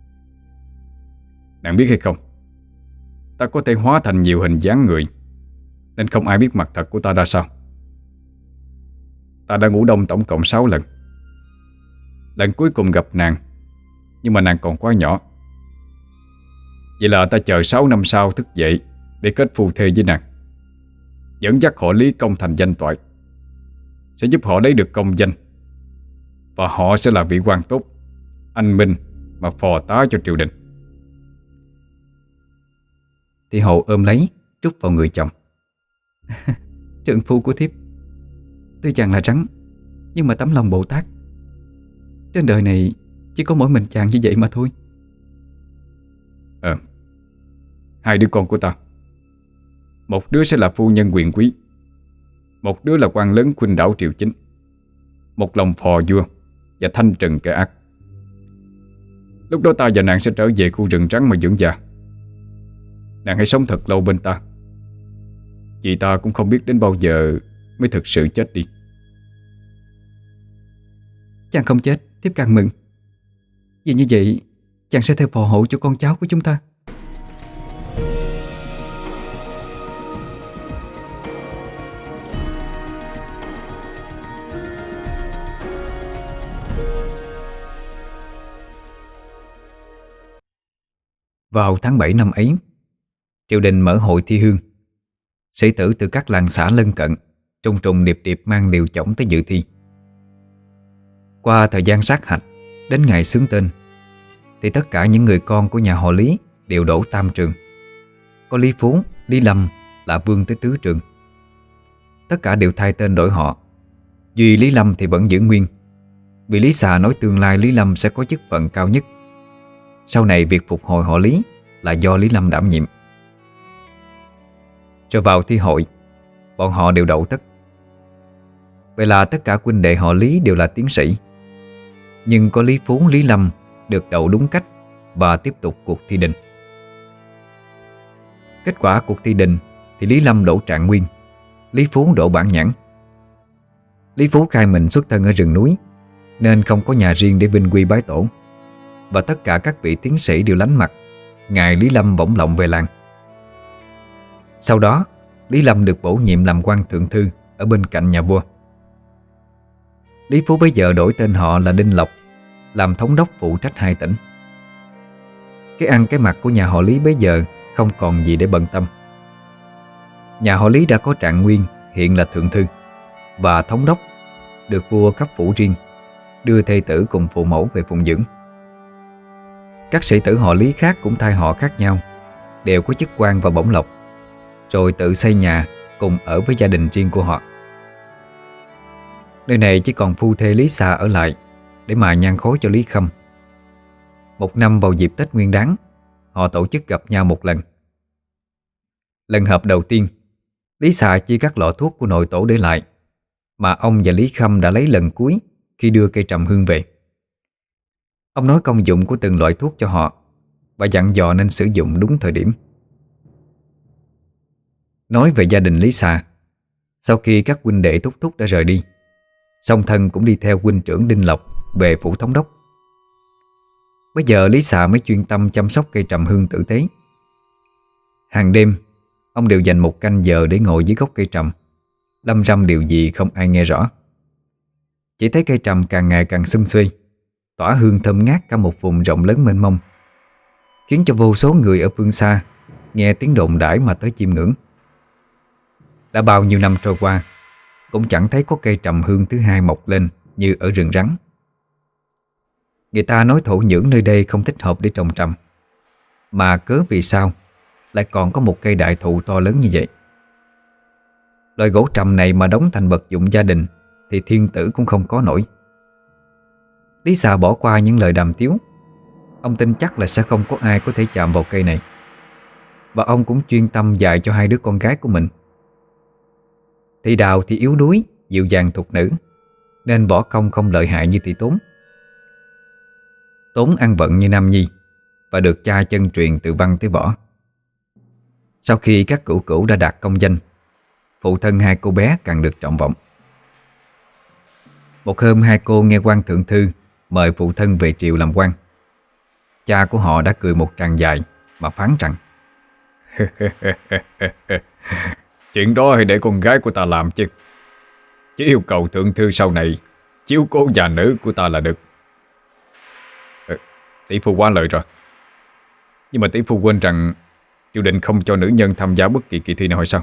Nàng biết hay không, ta có thể hóa thành nhiều hình dáng người, nên không ai biết mặt thật của ta ra sao. Ta đã ngủ đông tổng cộng 6 lần. Lần cuối cùng gặp nàng, nhưng mà nàng còn quá nhỏ. Vậy là ta chờ 6 năm sau thức dậy để kết phu thê với nàng, dẫn dắt họ Lý công thành danh toại, sẽ giúp họ lấy được công danh, và họ sẽ là vị quan tốt, anh minh mà phò tá cho triều đình. Thì Hồ ôm lấy trút vào người chồng. Trượng phu của thiếp tuy chàng là rắn, nhưng mà tấm lòng Bồ Tát. Trên đời này chỉ có mỗi mình chàng như vậy mà thôi. Hai đứa con của ta, một đứa sẽ là phu nhân quyền quý, một đứa là quan lớn khuynh đảo triều chính, một lòng phò vua và thanh trừng kẻ ác. Lúc đó ta và nàng sẽ trở về khu rừng trắng mà dưỡng già. Nàng hãy sống thật lâu bên ta, vì ta cũng không biết đến bao giờ mới thực sự chết đi. Chàng không chết, thiếp càng mừng. Vì như vậy chàng sẽ theo phò hộ cho con cháu của chúng ta. Vào tháng 7 năm ấy, triều đình mở hội thi hương. Sĩ tử từ các làng xã lân cận trùng trùng điệp điệp mang liều chổng tới dự thi. Qua thời gian sát hạch, đến ngày xướng tên, thì tất cả những người con của nhà họ Lý đều đỗ tam trường. Có Lý Phú, Lý Lâm là vương tới tứ trường. Tất cả đều thay tên đổi họ, duy Lý Lâm thì vẫn giữ nguyên, vì Lý Xà nói tương lai Lý Lâm sẽ có chức phận cao nhất. Sau này việc phục hồi họ Lý là do Lý Lâm đảm nhiệm. Rồi vào thi hội, bọn họ đều đậu tất. Vậy là tất cả huynh đệ họ Lý đều là tiến sĩ. Nhưng có Lý Phú, Lý Lâm được đậu đúng cách và tiếp tục cuộc thi đình. Kết quả cuộc thi đình thì Lý Lâm đỗ trạng nguyên, Lý Phú đỗ bản nhãn. Lý Phú khai mình xuất thân ở rừng núi, nên không có nhà riêng để vinh quy bái tổ, và tất cả các vị tiến sĩ đều lánh mặt ngài Lý Lâm bổng lộng về làng. Sau đó Lý Lâm được bổ nhiệm làm quan thượng thư ở bên cạnh nhà vua. Lý Phú bây giờ đổi tên họ là Đinh Lộc, làm thống đốc phụ trách 2 tỉnh. Cái ăn cái mặc của nhà họ Lý bây giờ không còn gì để bận tâm. Nhà họ Lý đã có trạng nguyên hiện là thượng thư, và thống đốc được vua cấp phủ riêng, đưa thê tử cùng phụ mẫu về phụng dưỡng. Các sĩ tử họ Lý khác cũng thay họ khác nhau, đều có chức quan và bổng lộc, rồi tự xây nhà cùng ở với gia đình riêng của họ. Nơi này chỉ còn phu thê Lý Xà ở lại để mài nhang khói cho Lý Khâm. Một năm vào dịp Tết Nguyên Đán, họ tổ chức gặp nhau một lần. Lần họp đầu tiên, Lý Xà chia các lọ thuốc của nội tổ để lại, mà ông và Lý Khâm đã lấy lần cuối khi đưa cây trầm hương về. Ông nói công dụng của từng loại thuốc cho họ và dặn dò nên sử dụng đúng thời điểm. Nói về gia đình Lý Xà, sau khi các huynh đệ Thúc Thúc đã rời đi, song thân cũng đi theo huynh trưởng Đinh Lộc về phủ thống đốc. Bây giờ Lý Xà mới chuyên tâm chăm sóc cây trầm hương tử tế. Hàng đêm, ông đều dành một canh giờ để ngồi dưới gốc cây trầm, lăm răm điều gì không ai nghe rõ. Chỉ thấy cây trầm càng ngày càng sum xuê, tỏa hương thơm ngát cả một vùng rộng lớn mênh mông, khiến cho vô số người ở phương xa nghe tiếng đồn đãi mà tới chiêm ngưỡng. Đã bao nhiêu năm trôi qua, cũng chẳng thấy có cây trầm hương thứ hai mọc lên như ở rừng rắn. Người ta nói thổ nhưỡng nơi đây không thích hợp để trồng trầm, mà cớ vì sao lại còn có một cây đại thụ to lớn như vậy. Loại gỗ trầm này mà đóng thành vật dụng gia đình thì thiên tử cũng không có nổi. Lý Xà bỏ qua những lời đàm tiếu. Ông tin chắc là sẽ không có ai có thể chạm vào cây này, và ông cũng chuyên tâm dạy cho 2 đứa con gái của mình. Thị Đào thì yếu đuối, dịu dàng thục nữ, nên võ công không lợi hại như Thị Tốn. Tốn ăn vận như Nam Nhi, và được cha chân truyền từ văn tới võ. Sau khi các cửu cửu đã đạt công danh, phụ thân 2 cô bé càng được trọng vọng. Một hôm 2 cô nghe quan thượng thư mời phụ thân về triều làm quan. Cha của họ đã cười một tràng dài mà phán rằng: Chuyện đó hãy để con gái của ta làm chứ. Chỉ yêu cầu thượng thư sau này chiếu cố già nữ của ta là được. Tỷ phu quá lời rồi. Nhưng mà tỷ phu quên rằng triều đình không cho nữ nhân tham gia bất kỳ kỳ thi nào hay sao?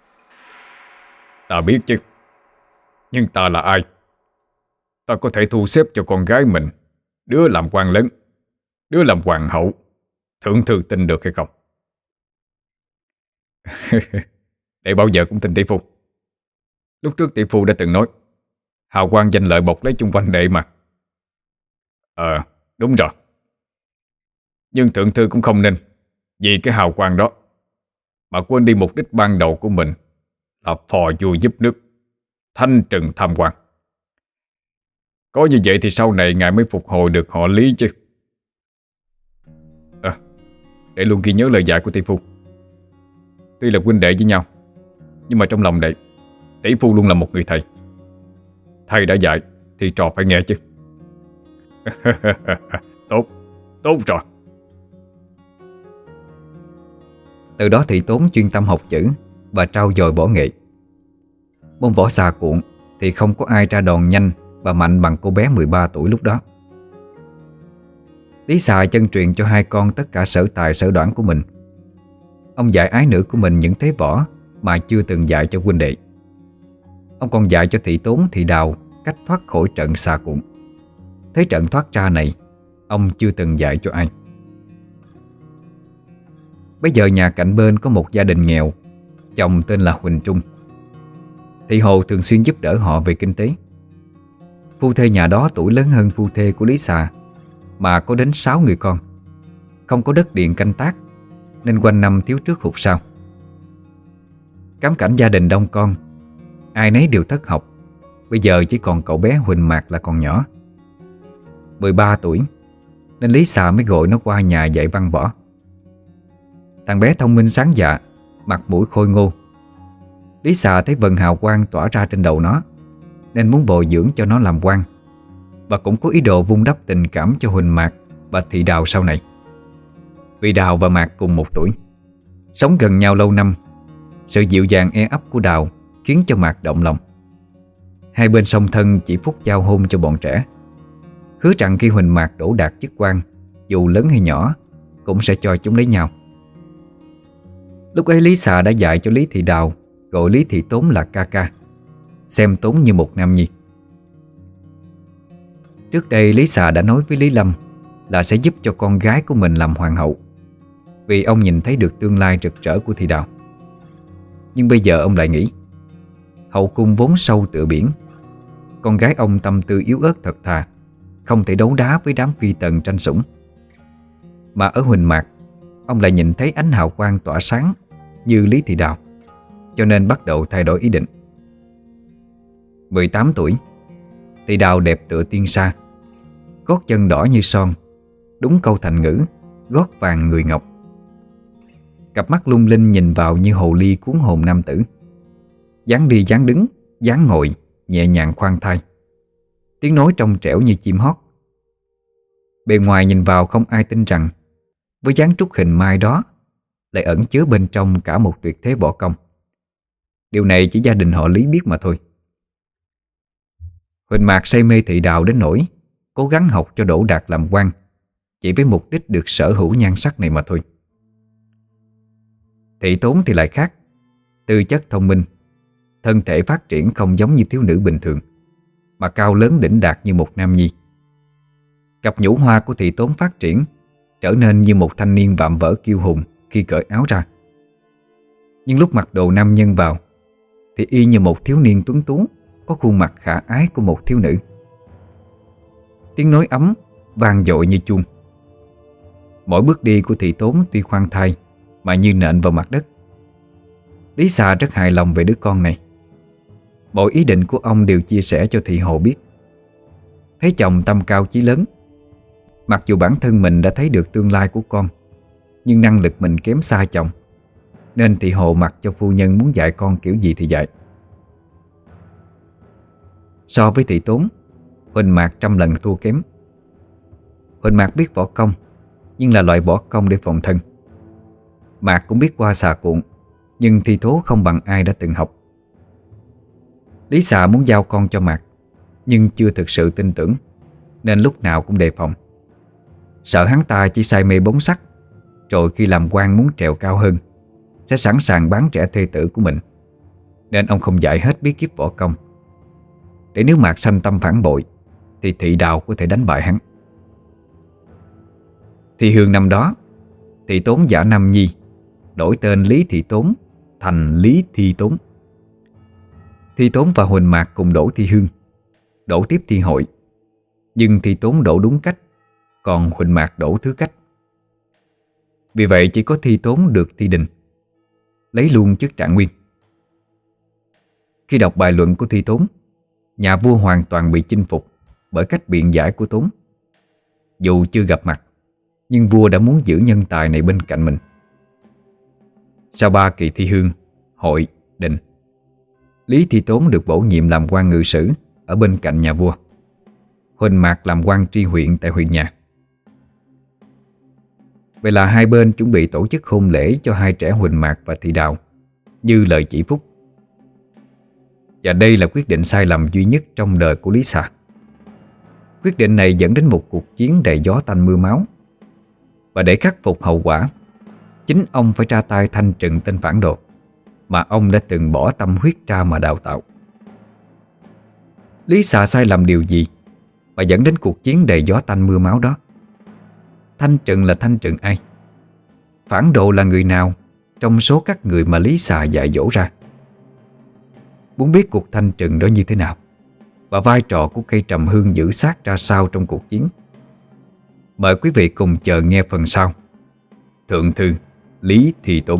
Ta biết chứ. Nhưng ta là ai? Ta có thể thu xếp cho con gái mình đứa làm quan lớn, đứa làm hoàng hậu, thượng thư tin được hay không? Để bao giờ cũng tin tỷ phu. Lúc trước tỷ phu đã từng nói hào quang danh lợi bọc lấy chung quanh đệ mà. Đúng rồi. Nhưng thượng thư cũng không nên vì cái hào quang đó mà quên đi mục đích ban đầu của mình là phò vua giúp nước, thanh trừng tham quan. Có như vậy thì sau này ngài mới phục hồi được họ Lý chứ. Để luôn ghi nhớ lời dạy của tỷ phu. Tuy là huynh đệ với nhau, nhưng mà trong lòng đệ, tỷ phu luôn là một người thầy. Thầy đã dạy thì trò phải nghe chứ. Tốt, tốt rồi. Từ đó Thị Tốn chuyên tâm học chữ và trau dồi võ nghệ. Môn võ xà cuộn thì không có ai ra đòn nhanh và mạnh bằng cô bé 13 tuổi lúc đó. Lý Xà chân truyền cho hai con tất cả sở tài sở đoản của mình. Ông dạy ái nữ của mình những thế võ mà chưa từng dạy cho huynh đệ. Ông còn dạy cho Thị Tốn, Thị Đào cách thoát khỏi trận xà cuộn. Thế trận thoát ra này ông chưa từng dạy cho ai. Bây giờ nhà cạnh bên có một gia đình nghèo, chồng tên là Huỳnh Trung. Thị Hồ thường xuyên giúp đỡ họ về kinh tế. Phu thê nhà đó tuổi lớn hơn phu thê của Lý Xà, mà có đến 6 người con. Không có đất điện canh tác nên quanh năm thiếu trước hụt sau. Cám cảnh gia đình đông con, ai nấy đều thất học. Bây giờ chỉ còn cậu bé Huỳnh Mạc là còn nhỏ, 13 tuổi, nên Lý Xà mới gọi nó qua nhà dạy văn võ. Thằng bé thông minh sáng dạ, mặt mũi khôi ngô. Lý Xà thấy vần hào quang tỏa ra trên đầu nó, nên muốn bồi dưỡng cho nó làm quan, và cũng có ý đồ vun đắp tình cảm cho Huỳnh Mạc và Thị Đào sau này. Vì Đào và Mạc cùng một tuổi, sống gần nhau lâu năm, sự dịu dàng e ấp của Đào khiến cho Mạc động lòng. Hai bên song thân chỉ phút giao hôn cho bọn trẻ, hứa rằng khi Huỳnh Mạc đỗ đạt chức quan, dù lớn hay nhỏ, cũng sẽ cho chúng lấy nhau. Lúc ấy Lý Xà đã dạy cho Lý Thị Đào gọi Lý Thị Tốn là ca ca, xem Tốn như một nam nhi. Trước đây Lý Xà đã nói với Lý Lâm là sẽ giúp cho con gái của mình làm hoàng hậu, vì ông nhìn thấy được tương lai rực rỡ của Thị Đào. Nhưng bây giờ ông lại nghĩ, hậu cung vốn sâu tựa biển, con gái ông tâm tư yếu ớt thật thà, không thể đấu đá với đám phi tần tranh sủng. Mà ở Huỳnh Mạc, ông lại nhìn thấy ánh hào quang tỏa sáng như Lý Thị Đào, cho nên bắt đầu thay đổi ý định. 18 tuổi, Thị Đào đẹp tựa tiên sa, gót chân đỏ như son, đúng câu thành ngữ gót vàng người ngọc. Cặp mắt lung linh nhìn vào như hồ ly cuốn hồn nam tử. Dáng đi dáng đứng, dáng ngồi nhẹ nhàng khoan thai, tiếng nói trong trẻo như chim hót. Bề ngoài nhìn vào không ai tin rằng với dáng trúc hình mai đó lại ẩn chứa bên trong cả một tuyệt thế võ công. Điều này chỉ gia đình họ Lý biết mà thôi. Huỳnh Mạc say mê Thị Đào đến nỗi cố gắng học cho đỗ đạt làm quan, chỉ với mục đích được sở hữu nhan sắc này mà thôi. Thị Tốn thì lại khác, tư chất thông minh, thân thể phát triển không giống như thiếu nữ bình thường, mà cao lớn đỉnh đạt như một nam nhi. Cặp nhũ hoa của Thị Tốn phát triển, trở nên như một thanh niên vạm vỡ kiêu hùng khi cởi áo ra. Nhưng lúc mặc đồ nam nhân vào thì y như một thiếu niên tuấn tú, có khuôn mặt khả ái của một thiếu nữ. Tiếng nói ấm vang dội như chuông. Mỗi bước đi của Thị Tốn tuy khoan thai mà như nện vào mặt đất. Lý Xà rất hài lòng về đứa con này. Mọi ý định của ông đều chia sẻ cho Thị Hồ biết. Thấy chồng tâm cao chí lớn, mặc dù bản thân mình đã thấy được tương lai của con, nhưng năng lực mình kém xa chồng, nên Thị Hồ mặc cho phu nhân muốn dạy con kiểu gì thì dạy. So với Thị Tốn, Huỳnh Mạc trăm lần thua kém. Huỳnh Mạc biết võ công, nhưng là loại võ công để phòng thân. Mạc cũng biết qua xà cuộn, nhưng thi thố không bằng ai đã từng học. Lý Xà muốn giao con cho Mạc, nhưng chưa thực sự tin tưởng, nên lúc nào cũng đề phòng. Sợ hắn ta chỉ say mê bóng sắc, rồi khi làm quan muốn trèo cao hơn sẽ sẵn sàng bán trẻ thê tử của mình, nên ông không dạy hết bí kíp võ công, để nếu Mạc sanh tâm phản bội thì Thị Đào có thể đánh bại hắn. Thì Hương năm đó, Thị Tốn giả Nam Nhi đổi tên Lý Thị Tốn thành Lý Thi Tốn. Thi Tốn và Huỳnh Mạc cùng đổ thi hương, đổ tiếp thi hội. Nhưng Thi Tốn đổ đúng cách, còn Huỳnh Mạc đổ thứ cách. Vì vậy chỉ có Thi Tốn được thi đình, lấy luôn chức trạng nguyên. Khi đọc bài luận của Thi Tốn, nhà vua hoàn toàn bị chinh phục bởi cách biện giải của Tốn. Dù chưa gặp mặt, nhưng vua đã muốn giữ nhân tài này bên cạnh mình. Sau 3 kỳ thi hương, hội, đình, Lý Thi Tốn được bổ nhiệm làm quan ngự sử ở bên cạnh nhà vua. Huỳnh Mạc làm quan tri huyện tại huyện nhà. Vậy là hai bên chuẩn bị tổ chức hôn lễ cho hai trẻ Huỳnh Mạc và Thị Đào như lời chỉ phúc. Và đây là quyết định sai lầm duy nhất trong đời của Lý Xà. Quyết định này dẫn đến một cuộc chiến đầy gió tanh mưa máu. Và để khắc phục hậu quả, chính ông phải tra tay thanh trừng tên phản đồ mà ông đã từng bỏ tâm huyết ra mà đào tạo. Lý Xà sai lầm điều gì mà dẫn đến cuộc chiến đầy gió tanh mưa máu đó? Thanh trừng là thanh trừng ai? Phản đồ là người nào trong số các người mà Lý Xà dạy dỗ ra? Muốn biết cuộc thanh trừng đó như thế nào và vai trò của cây trầm hương giữ xác ra sao trong cuộc chiến, mời quý vị cùng chờ nghe phần sau. Thượng thư Lý Thi Tốn.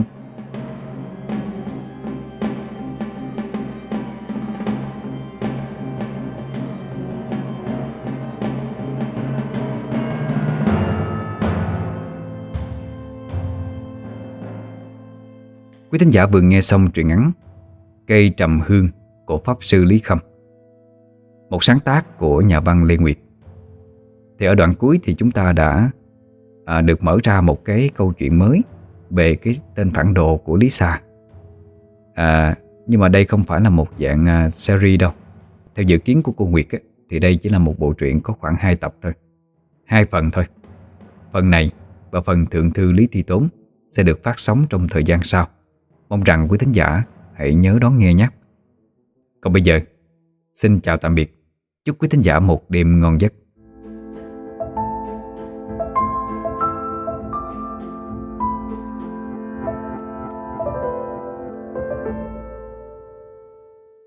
Quý thính giả vừa nghe xong truyện ngắn Cây Trầm Hương của Pháp Sư Lý Khâm, một sáng tác của nhà văn Lê Nguyệt. Thì ở đoạn cuối thì chúng ta đã được mở ra một cái câu chuyện mới về cái tên phản đồ của Lý Xà. Nhưng mà đây không phải là một dạng series đâu. Theo dự kiến của cô Nguyệt thì đây chỉ là một bộ truyện có khoảng 2 tập thôi, 2 phần thôi. Phần này và phần Thượng thư Lý Thi Tốn sẽ được phát sóng trong thời gian sau. Mong rằng quý thính giả hãy nhớ đón nghe nhé. Còn bây giờ, xin chào tạm biệt. Chúc quý thính giả một đêm ngon giấc.